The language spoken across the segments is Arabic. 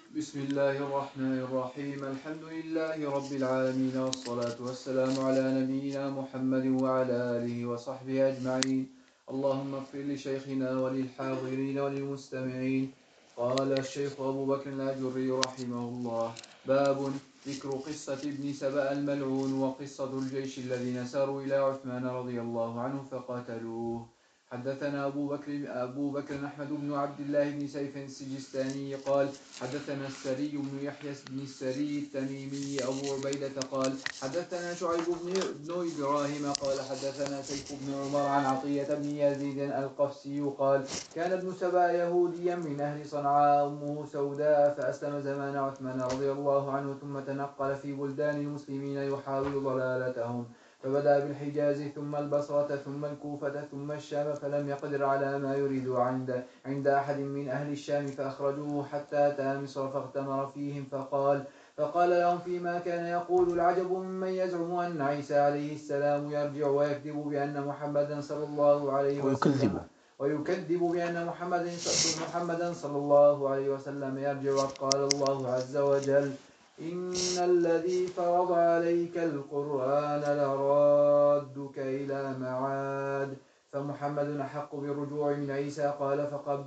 بسم الله الرحمن الرحيم. الحمد لله رب العالمين، والصلاة والسلام على نبينا محمد وعلى آله وصحبه أجمعين. اللهم اغفر لشيخنا وللحاضرين وللمستمعين. قال الشيخ أبو بكر الآجري رحمه الله: باب ذكر قصة ابن سبأ الملعون وقصة الجيش الذين ساروا إلى عثمان رضي الله عنه فقتلوه. حدثنا أبو بكر أحمد بن عبد الله بن سيف السجستاني قال: حدثنا السري بن يحيى بن السري التميمي أبو عبيدة قال: حدثنا شعيب بن إبراهيم قال: حدثنا سيف بن عمر عن عطية بن يزيد القفسي قال: كان ابن سبأ يهوديا من أهل صنعاء أمه سوداء، فأسلم زمان عثمان رضي الله عنه، ثم تنقل في بلدان المسلمين يحاول ضلالتهم، فبدأ بالحجاز ثم البصرة ثم الكوفة ثم الشام، فلم يقدر على ما يريد عند أحد من أهل الشام، فأخرجوه حتى أتى مصر فاغتمر فيهم، فقال لهم فيما كان يقول: العجب ممن يزعم أن عيسى عليه السلام يرجع ويكذب بأن محمدا صلى الله عليه وسلم ويكذب بأن محمدا صلى الله عليه وسلم يرجع. وقال الله عز وجل: إن الذي فرض عليك القرآن لرادك إلى معاد، فمحمد أحق بالرجوع من عيسى. قال: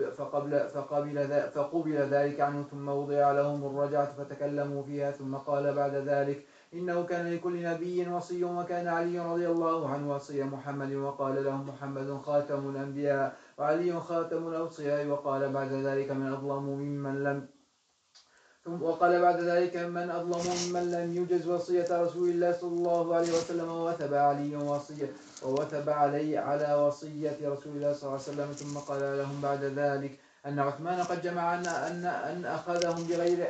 فقبل ذلك عنه، ثم وضع لهم الرجعة فتكلموا فيها، ثم قال بعد ذلك: إنه كان لكل نبي وصي، وكان علي رضي الله عنه وصي محمد، وقال لهم: محمد خاتم الأنبياء وعلي خاتم الأوصياء. وقال بعد ذلك: من أظلم ممن لم يجز وصية رسول الله صلى الله عليه وسلم، ووثب علي على وصية رسول الله صلى الله عليه وسلم. ثم قال لهم بعد ذلك أن عثمان قد جمع أن أخذهم بغير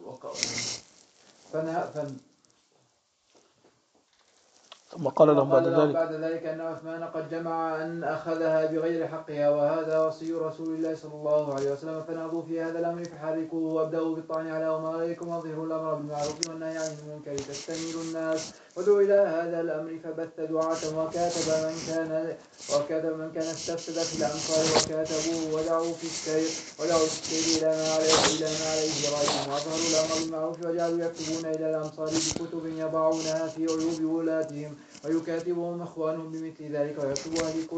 ثم قال لهم بعد ذلك أن عثمان قد جمع أن أخذها بغير حقها، وهذا وصي رسول الله صلى الله عليه وسلم، فنهضوا في هذا الأمر فحركوه، وابدأوا بالطعن على أمرائكم، واظهروا الأمر بالمعروف والنهي عن المنكر تستميل الناس. ودعوا إلى هذا الأمر فبث دعاة، وكاتب من كان استفسد في الأمصار، وكاتبوه ودعوا في السير إلى ما عليه رأيهم، وأظهروا الأمر بالمعروف، وجعلوا يكتبون إلى الأمصار بكتب يضعونها في عيوب ولاتهم، ويكاتبهم إخوانهم بمثل ذلك، ويكتب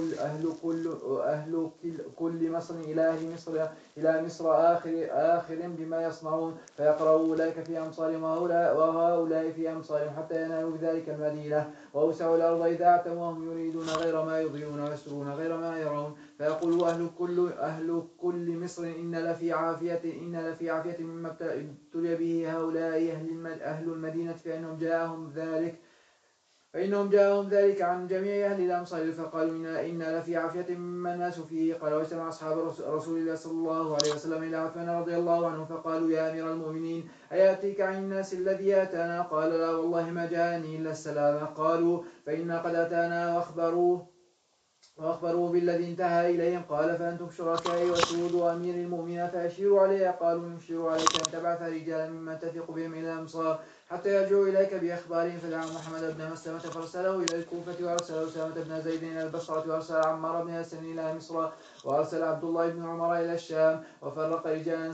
أهل كل مصر إلى مصر آخر بما يصنعون، فيقرأ أولئك في أمصارهم وهؤلاء في أمصارهم، حتى ينالوا بذلك المدينة وأوسعوا الأرض إذا اعتموا، وهم يريدون غير ما يظهرون ويسرون غير ما يرون. فيقول أهل كل مصر: إن لفي عافية مما ابتلي به هؤلاء أهل المدينة، فإنهم جاءهم ذلك عن جميع أهل الأمصار، فقالوا: إن لفي عافية مما الناس فيه. قال: واجتمع أصحاب رسول الله صلى الله عليه وسلم إلى عثمان رضي الله عنه، فقالوا: يا أمير المؤمنين، أيأتيك عن الناس الذي آتانا؟ قال: لا والله ما جاءني إلا السلام. قالوا: فإنا قد أتانا وأخبروه بالذي انتهى إليهم. قال: فأنتم شركائي وشهود أمير المؤمنين، فأشيروا علي. قالوا: نشير عليك أن تبعث رجالا ممن تثق بهم إلى الأمصار حتى يرجعوا إليك بأخبارهم. فدعا محمد بن مسلمة فارسله إلى الكوفة، وأرسل أسامة بن زيد إلى البصرة، وأرسل عمار بن ياسر إلى مصر، وأرسل عبد الله بن عمر إلى الشام، وفرق رجالا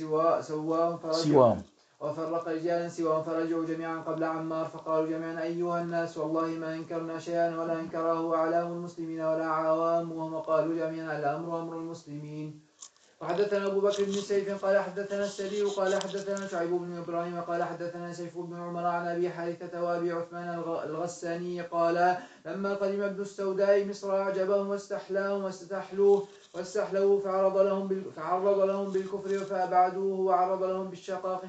سواهم فرجعوا جميعا قبل عمار، فقالوا جميعا: أيها الناس، والله ما أنكرنا شيئا ولا أنكره أعلام المسلمين ولا عوامهم. وقالوا جميعا: الأمر أمر المسلمين. وحدثنا أبو بكر بن سيف قال: حدثنا السري قال: حدثنا شعيب بن إبراهيم قال: حدثنا سيف بن عمر عن أبي حارثة وأبي عثمان الغساني قال: لما قدم ابن السوداء مصر أعجبهم واستحلوه، فعرض لهم بالكفر فأبعدوه، وعرض لهم بالشقاق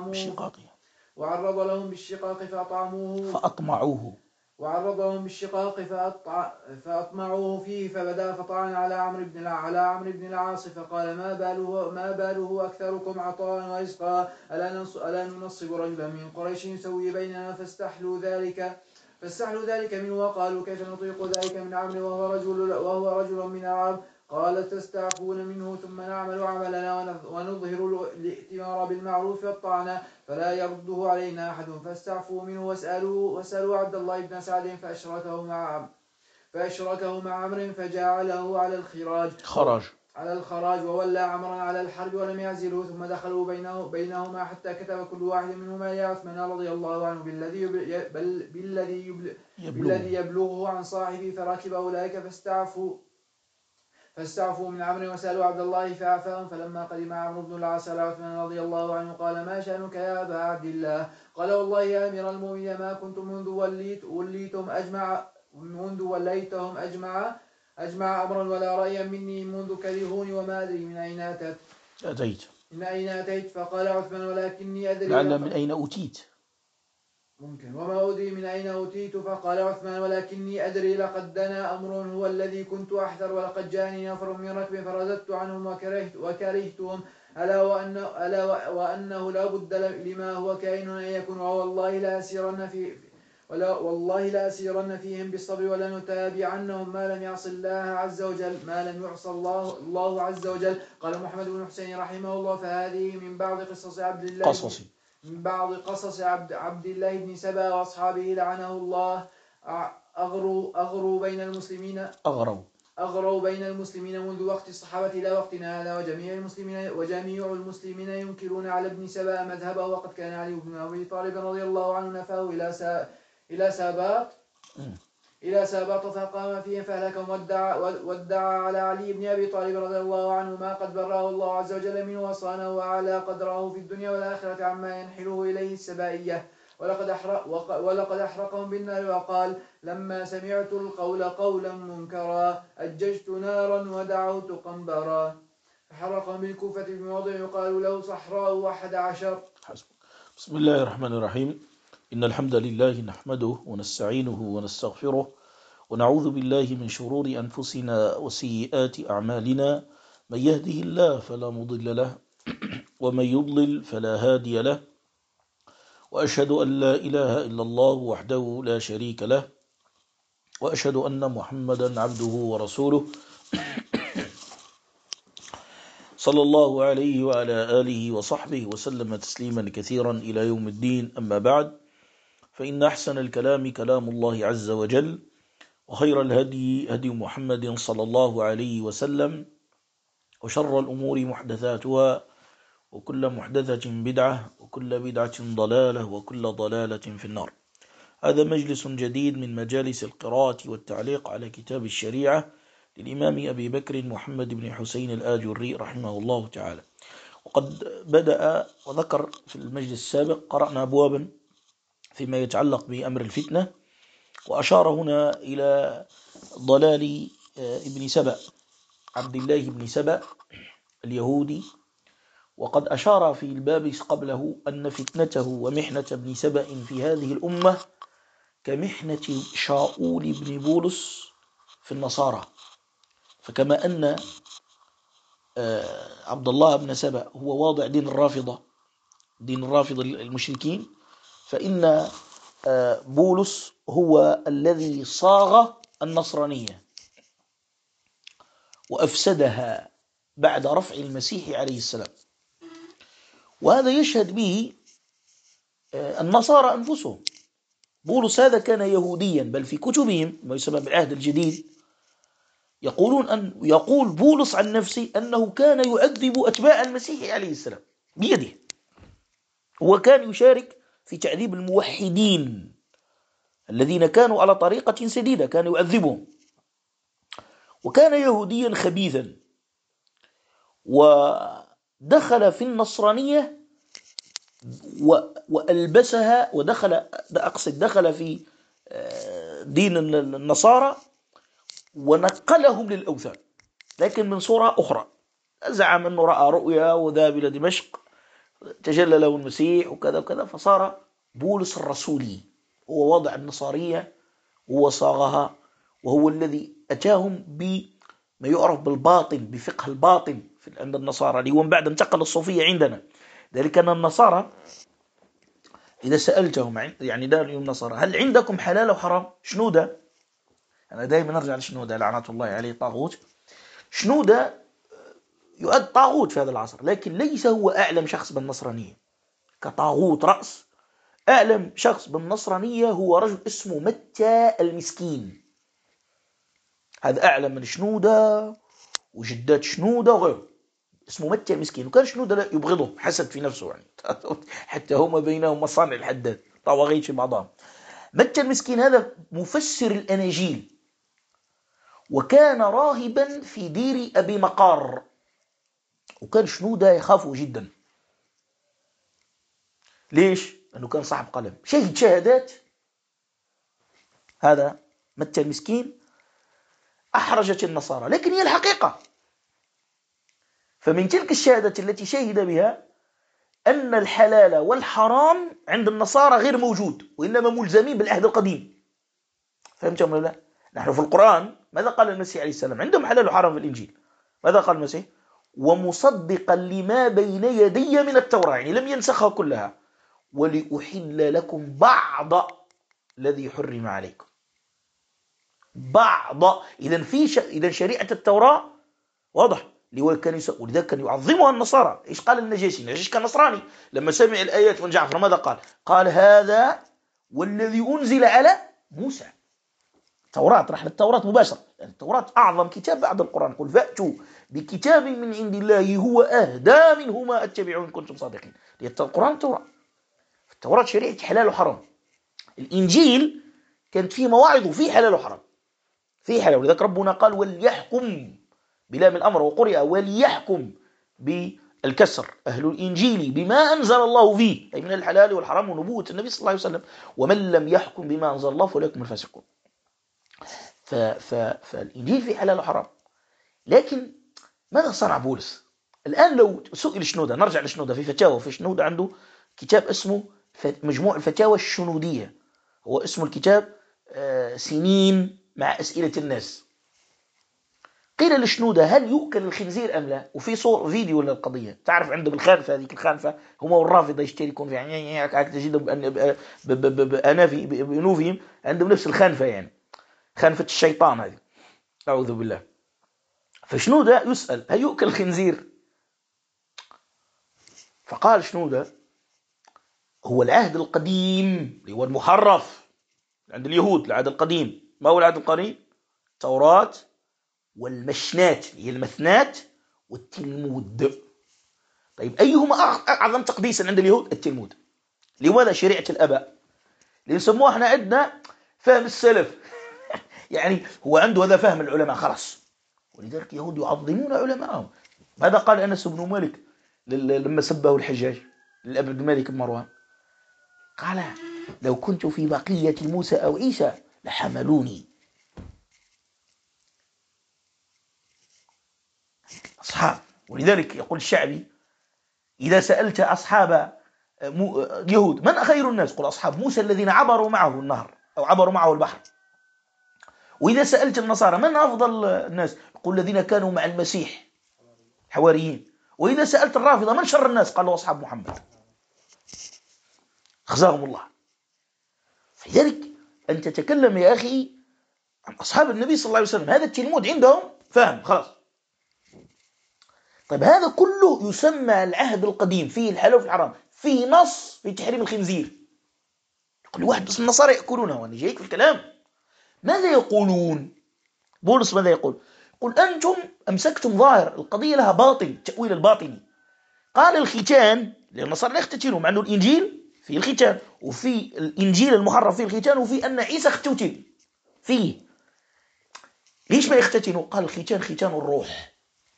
فأطمعوه فيه، فبدأ فطعن على عمرو بن العاص، فقال: ما باله أكثركم عطاء ورزقا، ألا ننصب رجلا من قريش يسوي بيننا؟ فاستحلوا ذلك منه، وقالوا: كيف نطيق ذلك من عمرو وهو رجل من العرب؟ قال: تستعفون منه، ثم نعمل عملنا ونظهر الائتمار بالمعروف والطعن، فلا يرده علينا أحد. فاستعفوا منه وسألوا عبد الله بن سعد فأشركه مع عمرو، فجعله على الخراج. على الخراج، وولى عمرا على الحرب ولم يعزله، ثم دخلوا بينهما حتى كتب كل واحد منهما يا عثمان رضي الله عنه بالذي يبلغه عن صاحبه، فركب أولئك فاستعفوا من عمرو وسألوا عبد الله فعفاهم. فلما قدم عمرو بن العاص على عثمان رضي الله عنه قال ما شأنك يا أبا عبد الله؟ قال والله يا أمير المؤمنين ما كنت منذ وليتهم أجمع أمرا ولا رأيا مني منذ كرهوني وما أدري من أين أتيت. فقال عثمان ولكني أدري لعل من أين أوتيت ممكن وما أدري من أين أوتيت. فقال عثمان ولكني أدري لقد دنا أمر هو الذي كنت أحذر، ولقد جاءني نفر من ركب فرددت عنهم وكرهتهم، ألا وأنه لا بد لما هو كائن أن يكون، والله لا أسيرن فيهم بالصبر ولنتابعنهم ما لم يعص الله عز وجل. قال محمد بن حسين رحمه الله فهذه من بعض قصص عبد الله بن سبا وأصحابه لعنه الله أغروا بين المسلمين منذ وقت الصحابة إلى وقتنا هذا، وجميع المسلمين ينكرون على ابن سبا مذهبه، وقد كان علي بن أبي طالب رضي الله عنه نفاه إلى ساباط فقام فيهم فأهلكهم، وادعى على علي بن أبي طالب رضي الله عنه ما قد براه الله عز وجل منه وصانه وعلى قدره في الدنيا والآخرة عما ينحله إليه السبائية، ولقد أحرقهم بالنار. وقال لما سمعت القول قولا منكرا أججت نارا ودعوت قنبرا، فحرقهم بالكوفة بموضع يقال له صحراء 11. بسم الله الرحمن الرحيم. إن الحمد لله نحمده ونستعينه ونستغفره ونعوذ بالله من شرور أنفسنا وسيئات أعمالنا، من يهده الله فلا مضل له ومن يضلل فلا هادي له، وأشهد أن لا إله إلا الله وحده لا شريك له، وأشهد أن محمدا عبده ورسوله صلى الله عليه وعلى آله وصحبه وسلم تسليما كثيرا إلى يوم الدين. أما بعد، فإن أحسن الكلام كلام الله عز وجل، وخير الهدي هدي محمد صلى الله عليه وسلم، وشر الأمور محدثاتها، وكل محدثة بدعة، وكل بدعة ضلالة، وكل ضلالة في النار. هذا مجلس جديد من مجالس القراءة والتعليق على كتاب الشريعة للإمام أبي بكر محمد بن حسين الآجري رحمه الله تعالى. وقد بدأ وذكر في المجلس السابق قرأنا أبوابا فيما يتعلق بأمر الفتنة، وأشار هنا إلى ضلال ابن سبأ، عبد الله بن سبأ اليهودي. وقد أشار في الباب قبله أن فتنته ومحنة ابن سبأ في هذه الأمة كمحنة شاؤول بن بولس في النصارى. فكما أن عبد الله بن سبأ هو واضع دين الرافضة المشركين، فإن بولس هو الذي صاغ النصرانية وأفسدها بعد رفع المسيح عليه السلام. وهذا يشهد به النصارى أنفسهم. بولس هذا كان يهوديا، بل في كتبهم ما يسمى بالعهد الجديد يقول بولس عن نفسه أنه كان يعذب أتباع المسيح عليه السلام بيده، وكان يشارك في تعذيب الموحدين الذين كانوا على طريقة سديدة، كان يعذبهم. وكان يهوديا خبيثا، ودخل في النصرانية وألبسها، دخل في دين النصارى ونقلهم للأوثان، لكن من صورة أخرى. زعم أنه رأى رؤيا وذهب إلى دمشق تجلى له المسيح وكذا وكذا، فصار بولس الرسولي، هو وضع النصارية وصاغها، وهو الذي أتاهم بما يعرف بالباطن، بفقه الباطن عند النصارى، اللي ومن بعد انتقل الصوفية عندنا. ذلك أن النصارى إذا سألتهم، يعني دار اليوم النصارى، هل عندكم حلال وحرام؟ شنودة، أنا دائما نرجع لشنودة لعنة الله عليه، طاغوت. شنودة يؤد طاغوت في هذا العصر، لكن ليس هو أعلم شخص بالنصرانية كطاغوت رأس. أعلم شخص بالنصرانية هو رجل اسمه متى المسكين، هذا أعلم من شنودة وجدات شنودة وغيره، اسمه متى المسكين. وكان شنودة لا يبغضه، حسد في نفسه يعني حتى هم بينهم مصانع الحداد، طواغيت في بعضهم. متى المسكين هذا مفسر الأناجيل، وكان راهبا في دير أبي مقار، وكان شنودة يخافه جدا. ليش؟ لأنه كان صاحب قلم، شهد شهادات. هذا متى المسكين أحرجت النصارى، لكن هي الحقيقة. فمن تلك الشهادة التي شهد بها أن الحلال والحرام عند النصارى غير موجود، وإنما ملزمين بالعهد القديم. فهمتم ولا لا؟ نحن في القرآن ماذا قال المسيح عليه السلام؟ عندهم حلال وحرام في الإنجيل. ماذا قال المسيح؟ ومصدقا لما بين يدي من التوراة، يعني لم ينسخها كلها، ولأحل لكم بعض الذي حرم عليكم. بعض. إذا شريعة التوراة واضح، ولذلك كان يعظمها النصارى. إيش قال النجاشي؟ النجاشي كان نصراني، لما سمع الآيات من جعفر ماذا قال؟ قال هذا والذي أنزل على موسى. التوراة راح للتوراة مباشرة، يعني التوراة أعظم كتاب بعد القرآن. قل فأتوا بكتاب من عند الله هو أهدى منهما أتبعوا إن كنتم صادقين. القرآن التوراة شريعة حلال وحرام. الإنجيل كانت فيه مواعظ وفيه حلال وحرام، فيه حلال. ولذلك ربنا قال وليحكم بلام الأمر، وقرئ وليحكم بالكسر أهل الإنجيل بما أنزل الله فيه، أي من الحلال والحرام ونبوة النبي صلى الله عليه وسلم. ومن لم يحكم بما أنزل الله فأولئك هم الفاسقون. فالإنجيل فيه حلال وحرام. لكن ماذا صنع بولس الآن؟ لو سئل شنودة، نرجع لشنودة في فتاوى. في شنودة عنده كتاب اسمه مجموع الفتاوى الشنودية، هو اسم الكتاب سنين مع أسئلة الناس. قيل لشنودة هل يؤكل الخنزير أم لا؟ وفي صور فيديو للقضية. تعرف عندهم الخانفة، هذيك الخانفة هم والرافضة يشتركون فيها، يعني تجدهم بأنوفهم عندهم نفس الخانفة، يعني خانفة الشيطان هذه، أعوذ بالله. فشنودة يسأل هل يؤكل الخنزير؟ فقال شنودة هو العهد القديم اللي هو المحرف عند اليهود. العهد القديم ما هو العهد القديم؟ التوراة والمشنات هي المثنات والتلمود. طيب أيهما أعظم تقديسا عند اليهود؟ التلمود. لماذا؟ شريعة الأباء اللي نسموها احنا عندنا فهم السلف يعني هو عنده هذا فهم العلماء خلاص. ولذلك اليهود يعظمون علماءهم. ماذا قال أنس بن مالك لما سبه الحجاج للأبد الملك بن مروان؟ قال لو كنت في بقية موسى أو عيسى لحملوني. أصحاب. ولذلك يقول الشعبي إذا سألت أصحاب اليهود من خير الناس؟ قل أصحاب موسى الذين عبروا معه النهر أو عبروا معه البحر. وإذا سألت النصارى من أفضل الناس؟ يقول الذين كانوا مع المسيح حواريين. وإذا سألت الرافضة من شر الناس؟ قالوا أصحاب محمد خزاهم الله. فلذلك أن تتكلم يا أخي عن أصحاب النبي صلى الله عليه وسلم، هذا التلمود عندهم فهم خلاص. طيب هذا كله يسمى العهد القديم، فيه الحلال والحرام، فيه نص في تحريم الخنزير. يقول واحد بس النصارى يأكلونه، وأنا جايك في الكلام. ماذا يقولون؟ بولس ماذا يقول؟ يقول أنتم أمسكتم ظاهر القضية لها باطن، تأويل الباطني. قال الختان، لأن النصارى لا يختتنوا، مع أنه الإنجيل فيه الختان، وفي الإنجيل المحرف فيه الختان، وفي أن عيسى اختتن فيه. ليش ما يختتنوا؟ قال الختان ختان الروح.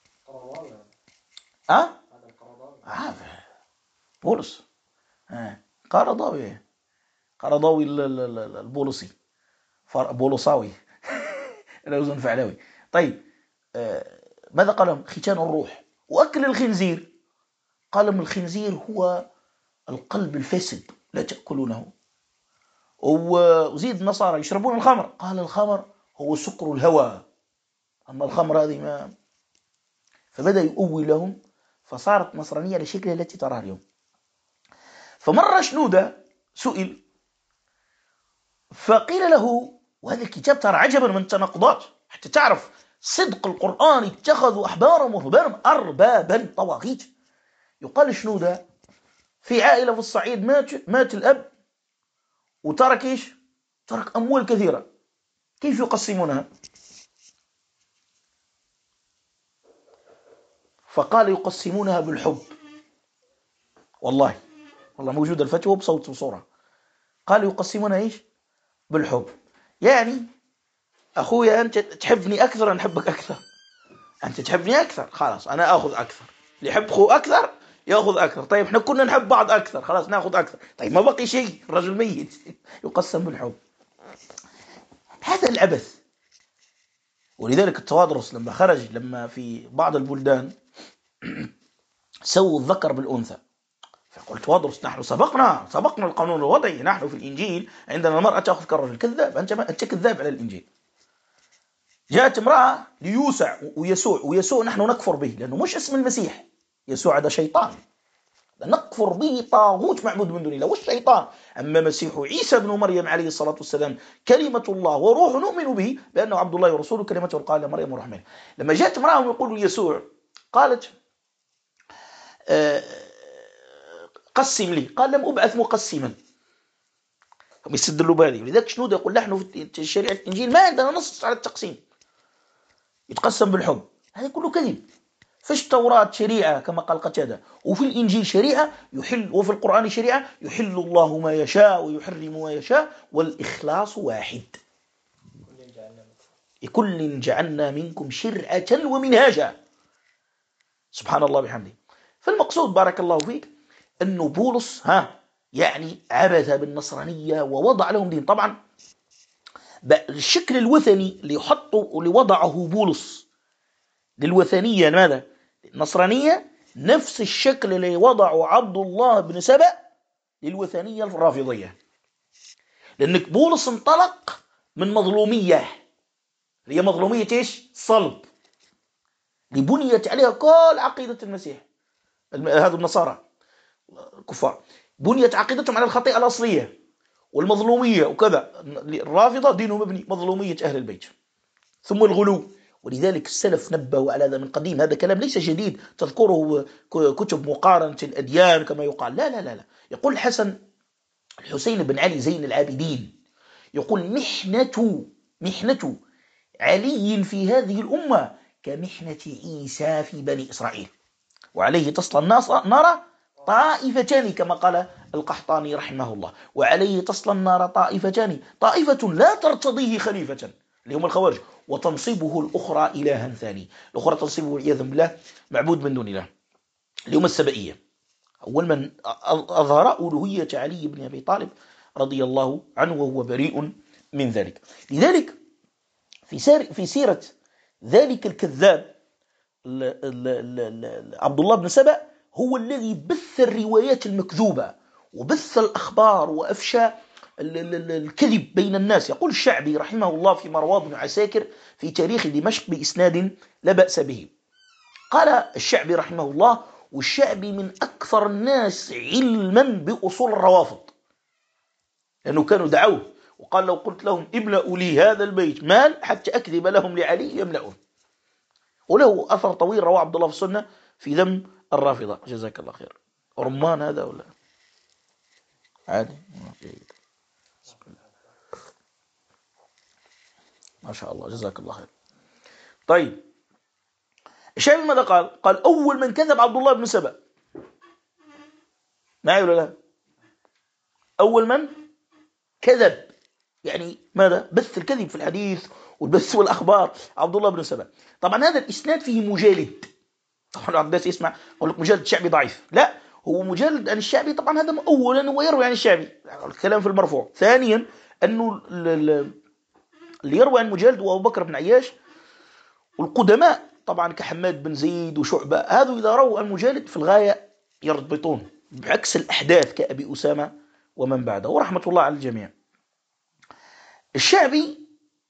بولس قرضاوي البولسي بولساوي الأوزن فعلاوي. طيب ماذا قال لهم؟ ختان الروح. وأكل الخنزير قال لهم الخنزير هو القلب الفاسد لا تأكلونه. وزيد النصارى يشربون الخمر، قال الخمر هو سكر الهوى، أما الخمر هذه ما. فبدأ يؤول لهم، فصارت نصرانية لشكلها التي تراها اليوم. فمرة شنودة سئل فقيل له، وهذا الكتاب ترى عجبا من التناقضات حتى تعرف صدق القرآن، اتخذوا أحبارهم ورهبانهم أربابا طواغيت. يقال شنودة في عائلة في الصعيد مات الأب وترك إيش؟ ترك أموال كثيرة. كيف يقسمونها؟ فقال يقسمونها بالحب. والله موجودة الفتوى بصوت وصورة. قالوا يقسمونها إيش؟ بالحب. يعني أخويا أنت تحبني أكثر، أنا أحبك أكثر. أنت تحبني أكثر، خلاص أنا أخذ أكثر. اللي يحب أخوه أكثر يأخذ أكثر. طيب إحنا كنا نحب بعض أكثر، خلاص نأخذ أكثر. طيب ما بقي شيء، الرجل ميت. يقسم بالحب. هذا العبث. ولذلك التوادرس لما خرج، لما في بعض البلدان سووا الذكر بالأنثى، فقلت وادرس، نحن سبقنا القانون الوضعي، نحن في الإنجيل عندنا المرأة تأخذ كالرجل. كذاب، أنت كذاب على الإنجيل. جاءت امرأة ليوسع ويسوع نحن نكفر به لأنه مش اسم المسيح. يسوع هذا شيطان، نكفر به، طاغوت معبود من دون الله والشيطان. أما مسيح عيسى بن مريم عليه الصلاة والسلام كلمة الله وروح، نؤمن به بأنه عبد الله ورسوله، كلمته قال مريم وروح منه. لما جاءت امرأة يقول يسوع، قالت قسم لي، قال لم أبعث مقسما. هم يستدلوا بهذه. لذلك شنو يقول نحن في شريعة الإنجيل ما عندنا نص على التقسيم، يتقسم بالحب. هذا كله كذب. فيش توراة شريعة كما قال قتادة، وفي الإنجيل شريعة يحل، وفي القرآن شريعة يحل الله ما يشاء ويحرم ما يشاء، والإخلاص واحد. لكل جعلنا منكم شرعة ومنهاجا. سبحان الله بحمده. فالمقصود بارك الله فيك أنه بولس يعني عبث بالنصرانية ووضع لهم دين. طبعا الشكل الوثني اللي يحطه واللي وضعه بولس للوثنية، ماذا؟ النصرانية، نفس الشكل اللي وضعه عبد الله بن سبأ للوثنية الرافضية. لأنك بولس انطلق من مظلومية، اللي هي مظلومية إيش؟ صلب، اللي بنيت عليها كل عقيدة المسيح. هذا النصارى الكفار بنيت عقيدتهم على الخطيئة الأصلية والمظلومية وكذا. الرافضة دينهم مبني مظلومية أهل البيت ثم الغلو. ولذلك السلف نبهوا على هذا من قديم. هذا كلام ليس جديد تذكره كتب مقارنة الأديان كما يقال. لا لا لا لا. يقول الحسين بن علي زين العابدين، يقول محنة علي في هذه الأمة كمحنة عيسى في بني إسرائيل، وعليه تصل النار طائفتان كما قال القحطاني رحمه الله. وعليه تصل النار طائفتان، طائفة لا ترتضيه خليفة اللي هم الخوارج، وتنصبه الأخرى إلها ثاني، الأخرى تنصبه والعياذ بالله معبود من دون الله، اللي هم السبئية. أول من أظهر ألوهية علي بن أبي طالب رضي الله عنه وهو بريء من ذلك. لذلك في سيرة ذلك الكذاب عبد الله بن سبأ هو الذي بث الروايات المكذوبة وبث الأخبار وأفشى الكذب بين الناس. يقول الشعبي رحمه الله في مروان بن عساكر في تاريخ دمشق بإسناد لا بأس به، قال الشعبي رحمه الله، والشعبي من أكثر الناس علما بأصول الروافض، لأنه كانوا دعوه وقال لو قلت لهم املأوا لي هذا البيت مال حتى أكذب لهم لعلي يملأون. وله أثر طويل رواه عبد الله في السنة في ذم الرافضة. جزاك الله خير. رمان هذا ولا عادي؟ ما شاء الله جزاك الله خير. طيب الشعبي ماذا قال؟ قال أول من كذب عبد الله بن سبأ. معي ولا لا؟ أول من كذب، يعني ماذا؟ بث الكذب في الحديث والبث والأخبار، عبد الله بن سبأ. طبعا هذا الإسناد فيه مجالد. طبعا الناس يسمع يقول لك مجالد الشعبي ضعيف. لا، هو مجالد عن الشعبي. طبعا هذا أولا هو يروي عن الشعبي، الكلام في المرفوع. ثانيا أنه اللي يروي عن مجالد وأبو بكر بن عياش والقدماء طبعا كحماد بن زيد وشعبة، هذا إذا رووا عن مجالد في الغاية يربطون، بعكس الأحداث كأبي أسامة ومن بعده ورحمة الله على الجميع. الشعبي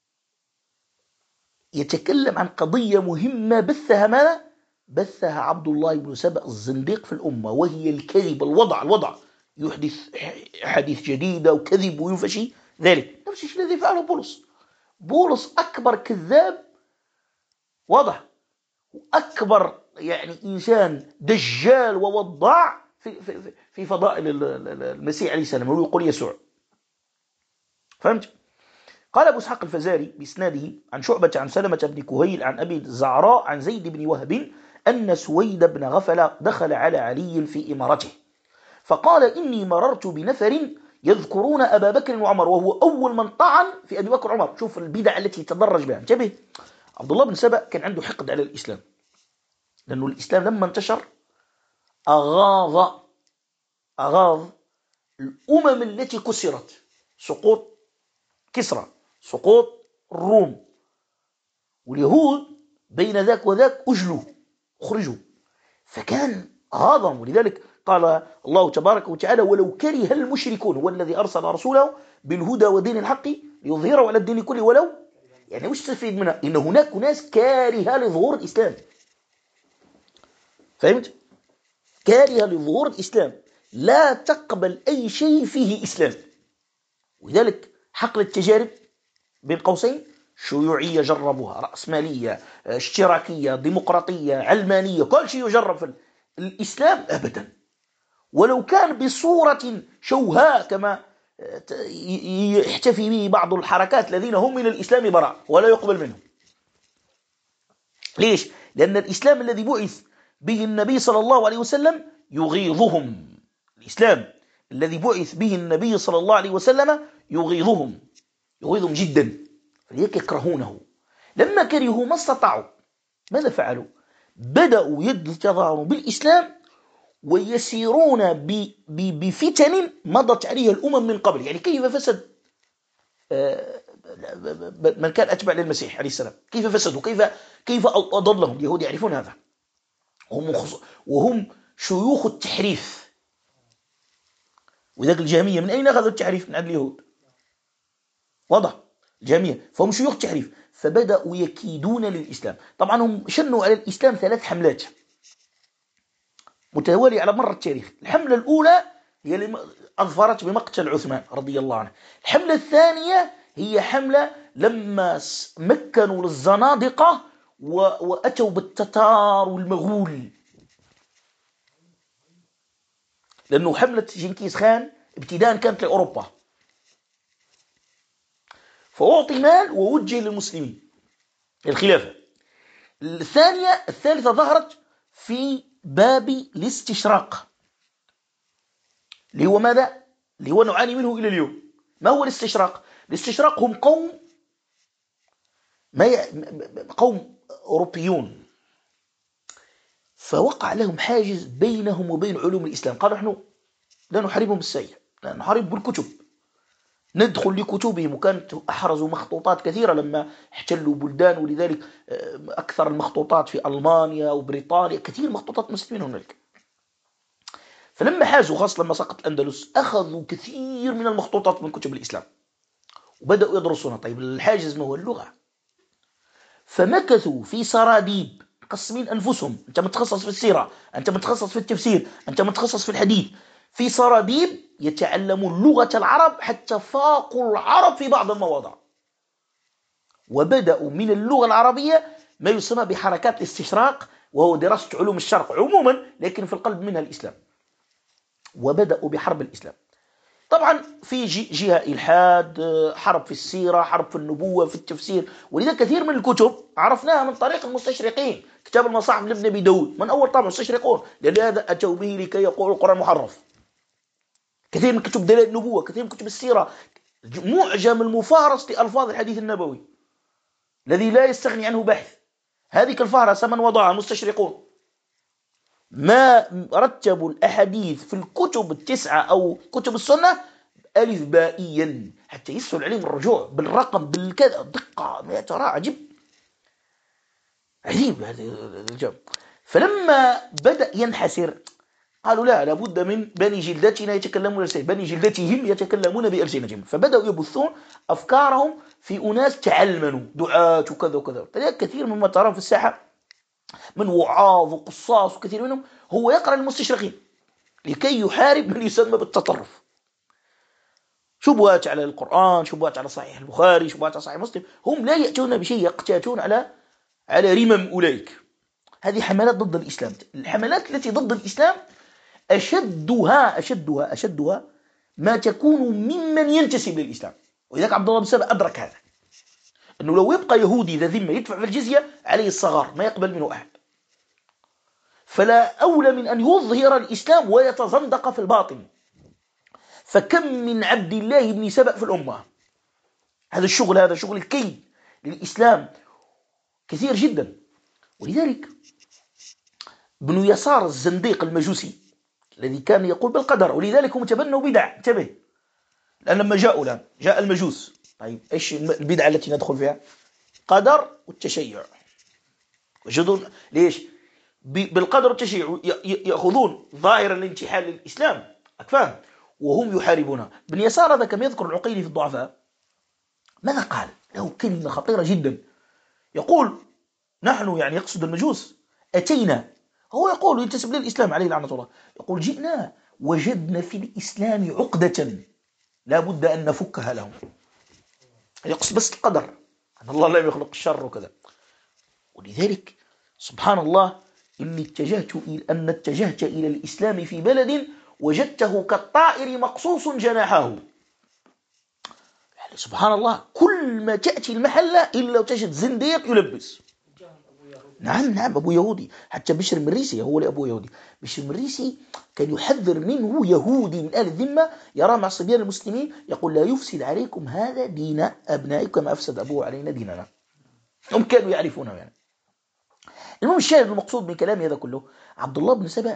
يتكلم عن قضية مهمة بثها ماذا؟ بثها عبد الله بن سبأ الزنديق في الأمة، وهي الكذب، الوضع يحدث حديث جديدة وكذب وينفشي ذلك. نفس الشيء الذي فعله بولس أكبر كذاب واضح، وأكبر يعني إنسان دجال ووضاع في فضائل المسيح عليه السلام، هو يقول يسوع. فهمت؟ قال أبو إسحاق الفزاري بإسناده عن شعبة عن سلمة بن كهيل عن أبي الزعراء عن زيد بن وهب أن سويد بن غفلة دخل على علي في إمارته فقال إني مررت بنفر يذكرون أبا بكر وعمر، وهو أول من طعن في أبي بكر وعمر. شوف البدع التي تدرج بها. انتبه، عبد الله بن سبأ كان عنده حقد على الإسلام، لأنه الإسلام لما انتشر أغاظ الأمم التي كسرت، سقوط كسرى، سقوط الروم، واليهود بين ذاك وذاك أخرجوا، فكان غاضهم. ولذلك قال الله تبارك وتعالى ولو كره المشركون، هو الذي أرسل رسوله بالهدى ودين الحق ليظهره على الدين كله ولو، يعني وش تستفيد منها؟ إن هناك ناس كارهة لظهور الإسلام، فهمت؟ كارهة لظهور الإسلام، لا تقبل أي شيء فيه إسلام. ولذلك حقل التجارب بين قوسين، شيوعية جربوها، رأسمالية، اشتراكية، ديمقراطية، علمانية، كل شيء يجرب في الإسلام أبدا، ولو كان بصورة شوهاء كما يحتفي به بعض الحركات الذين هم من الإسلام براء ولا يقبل منهم. ليش؟ لأن الإسلام الذي بعث به النبي صلى الله عليه وسلم يغيظهم. الإسلام الذي بعث به النبي صلى الله عليه وسلم يغيظهم جدا، فلذلك يكرهونه. لما كرهوا ما استطاعوا، ماذا فعلوا؟ بدأوا يتظاهرون بالإسلام ويسيرون بفتن مضت عليها الأمم من قبل. يعني كيف فسد من كان أتبع للمسيح عليه السلام، كيف فسدوا، كيف أضلهم. اليهود يعرفون هذا، وهم شيوخ التحريف. وذاك الجهمية من أين أخذوا التحريف؟ من عند اليهود، واضح؟ الجهمية فهم شيوخ التحريف، فبدأوا يكيدون للإسلام. طبعا هم شنوا على الإسلام 3 حملات متوالية على مر التاريخ. الحملة الأولى هي اللي أظفرت بمقتل عثمان رضي الله عنه. الحملة الثانية هي حملة لما مكنوا للزنادقة وأتوا بالتتار والمغول، لأنه حملة جنكيز خان ابتداء كانت لأوروبا، فأعطي مال ووجه للمسلمين الخلافة. الثالثة ظهرت في باب الاستشراق، اللي هو ماذا؟ اللي هو نعاني منه إلى اليوم. ما هو الاستشراق؟ الاستشراق هم قوم أوروبيون، فوقع لهم حاجز بينهم وبين علوم الإسلام. قالوا نحن لا نحاربهم بالسيف، لا نحارب بالكتب، ندخل لكتبهم. وكانت أحرزوا مخطوطات كثيرة لما احتلوا بلدان، ولذلك أكثر المخطوطات في ألمانيا وبريطانيا، كثير مخطوطات مسلمين هناك. فلما حازوا، خاصة لما سقط الأندلس، أخذوا كثير من المخطوطات من كتب الإسلام وبدأوا يدرسونها. طيب الحاجز ما هو؟ اللغة. فمكثوا في سراديب قسمين أنفسهم، أنت متخصص في السيرة، أنت متخصص في التفسير، أنت متخصص في الحديث، في سراديب يتعلمون لغة العرب حتى فاقوا العرب في بعض المواضع. وبدأوا من اللغة العربية ما يسمى بحركات الاستشراق، وهو دراسة علوم الشرق عموما لكن في القلب منها الإسلام. وبدأوا بحرب الإسلام. طبعا في جهة إلحاد، حرب في السيرة، حرب في النبوة، في التفسير. ولذا كثير من الكتب عرفناها من طريق المستشرقين. كتاب المصاحف لابن أبي داود من أول طبع مستشرقون، لهذا أتوا به لكي يقولوا القرآن محرف. كثير من كتب دلائل النبوة، كثير من كتب السيرة، معجم المفارس لألفاظ الحديث النبوي الذي لا يستغني عنه بحث. هذه الفهرسة من وضعها المستشرقون. ما رتبوا الأحاديث في الكتب 9 أو كتب السنة ألف بائيا حتى يسهل عليهم الرجوع بالرقم بالكذا، دقة ما ترى عجيب هذا الجو. فلما بدأ ينحسر قالوا لا، لابد من بني جلدتنا يتكلمون بني جلدتهم يتكلمون بألسنتهم. فبدأوا يبثون أفكارهم في أناس تعلمنوا، دعاة وكذا وكذا. فلذلك كثير مما تراه في الساحة من وعاظ وقصاص، وكثير منهم هو يقرأ المستشرقين لكي يحارب من يسمى بالتطرف. شبهات على القرآن، شبهات على صحيح البخاري، شبهات على صحيح مسلم. هم لا يأتون بشيء، يقتاتون على رمم أولئك. هذه حملات ضد الإسلام. الحملات التي ضد الإسلام أشدها ما تكون ممن ينتسب للإسلام. ولذلك عبد الله بن سبأ أدرك هذا، أنه لو يبقى يهودي ذا ذمة يدفع في الجزية عليه الصغار، ما يقبل منه أحد. فلا أولى من أن يظهر الإسلام ويتزندق في الباطن. فكم من عبد الله بن سبأ في الأمة. هذا شغل الكيد للإسلام كثير جدا. ولذلك ابن يسار الزنديق المجوسي الذي كان يقول بالقدر، ولذلك هم تبنوا بدع. انتبه، لأن لما جاء المجوس، طيب إيش البدعة التي ندخل فيها؟ قدر والتشيع. وجدون ليش؟ بالقدر والتشيع يأخذون ظاهر الانتحال للإسلام أكفاهم، وهم يحاربونها. ابن يسار هذا كما يذكر العقيلي في الضعفاء، ماذا قال؟ له كلمة خطيرة جدا. يقول نحن، يعني يقصد المجوس، أتينا، هو يقول ينتسب للإسلام عليه لعنة الله، يقول جئنا وجدنا في الإسلام عقدة لا بد أن نفكها لهم. يقصد بس القدر، أن الله لم يخلق الشر وكذا. ولذلك سبحان الله، إني اتجهت إلى الإسلام في بلد وجدته كالطائر مقصوص جناحه. يعني سبحان الله، كل ما تأتي المحلة إلا وتجد زنديق يلبس. نعم أبو يهودي. حتى بشر المريسي هو أبو يهودي. بشر المريسي كان يحذر منه يهودي من أهل الذمة يرى مع صبيان المسلمين، يقول لا يفسد عليكم هذا دين أبنائكم كما أفسد أبوه علينا ديننا. هم كانوا يعرفونه يعني. المهم الشاهد المقصود من كلامي هذا كله، عبد الله بن سبأ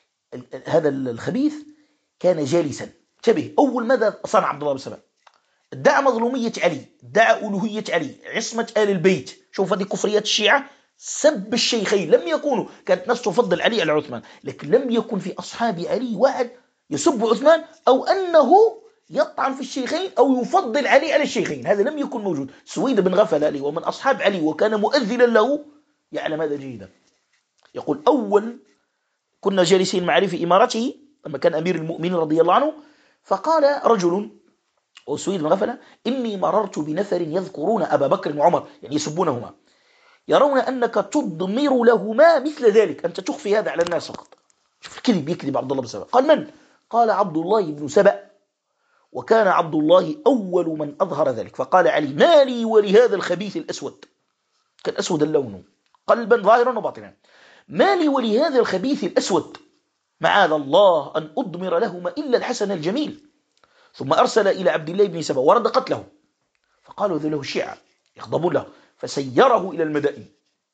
هذا الخبيث كان جالسا. انتبه، أول ماذا صنع عبد الله بن سبأ؟ ادعى مظلومية علي، ادعى ألوهية علي، عصمة آل البيت. شوف هذه كفريات الشيعة، سب الشيخين. لم يكونوا، كانت ناس تفضل علي على عثمان، لكن لم يكن في أصحاب علي واحد يسب عثمان أو أنه يطعن في الشيخين أو يفضل علي على الشيخين. هذا لم يكن موجود. سويد بن غفل علي ومن أصحاب علي وكان مؤذنا له يعلم هذا جيدا. يقول أول كنا جالسين معي في إمارته لما كان أمير المؤمنين رضي الله عنه، فقال رجل وسويد بن غفلة: إني مررت بنفر يذكرون أبا بكر وعمر، يعني يسبونهما، يرون أنك تضمر لهما مثل ذلك، أنت تخفي هذا على الناس فقط. شوف الكذب، يكذب عبد الله بن سبأ. قال من؟ قال عبد الله بن سبأ، وكان عبد الله أول من أظهر ذلك. فقال علي: ما لي ولهذا الخبيث الأسود، كان أسود اللون قلبا ظاهرا وباطنا، ما لي ولهذا الخبيث الأسود، معاذ الله أن أضمر لهما إلا الحسن الجميل. ثم أرسل إلى عبد الله بن سبأ ورد قتله. فقالوا ذو له الشيعة يغضبون له، فسيره إلى المدائن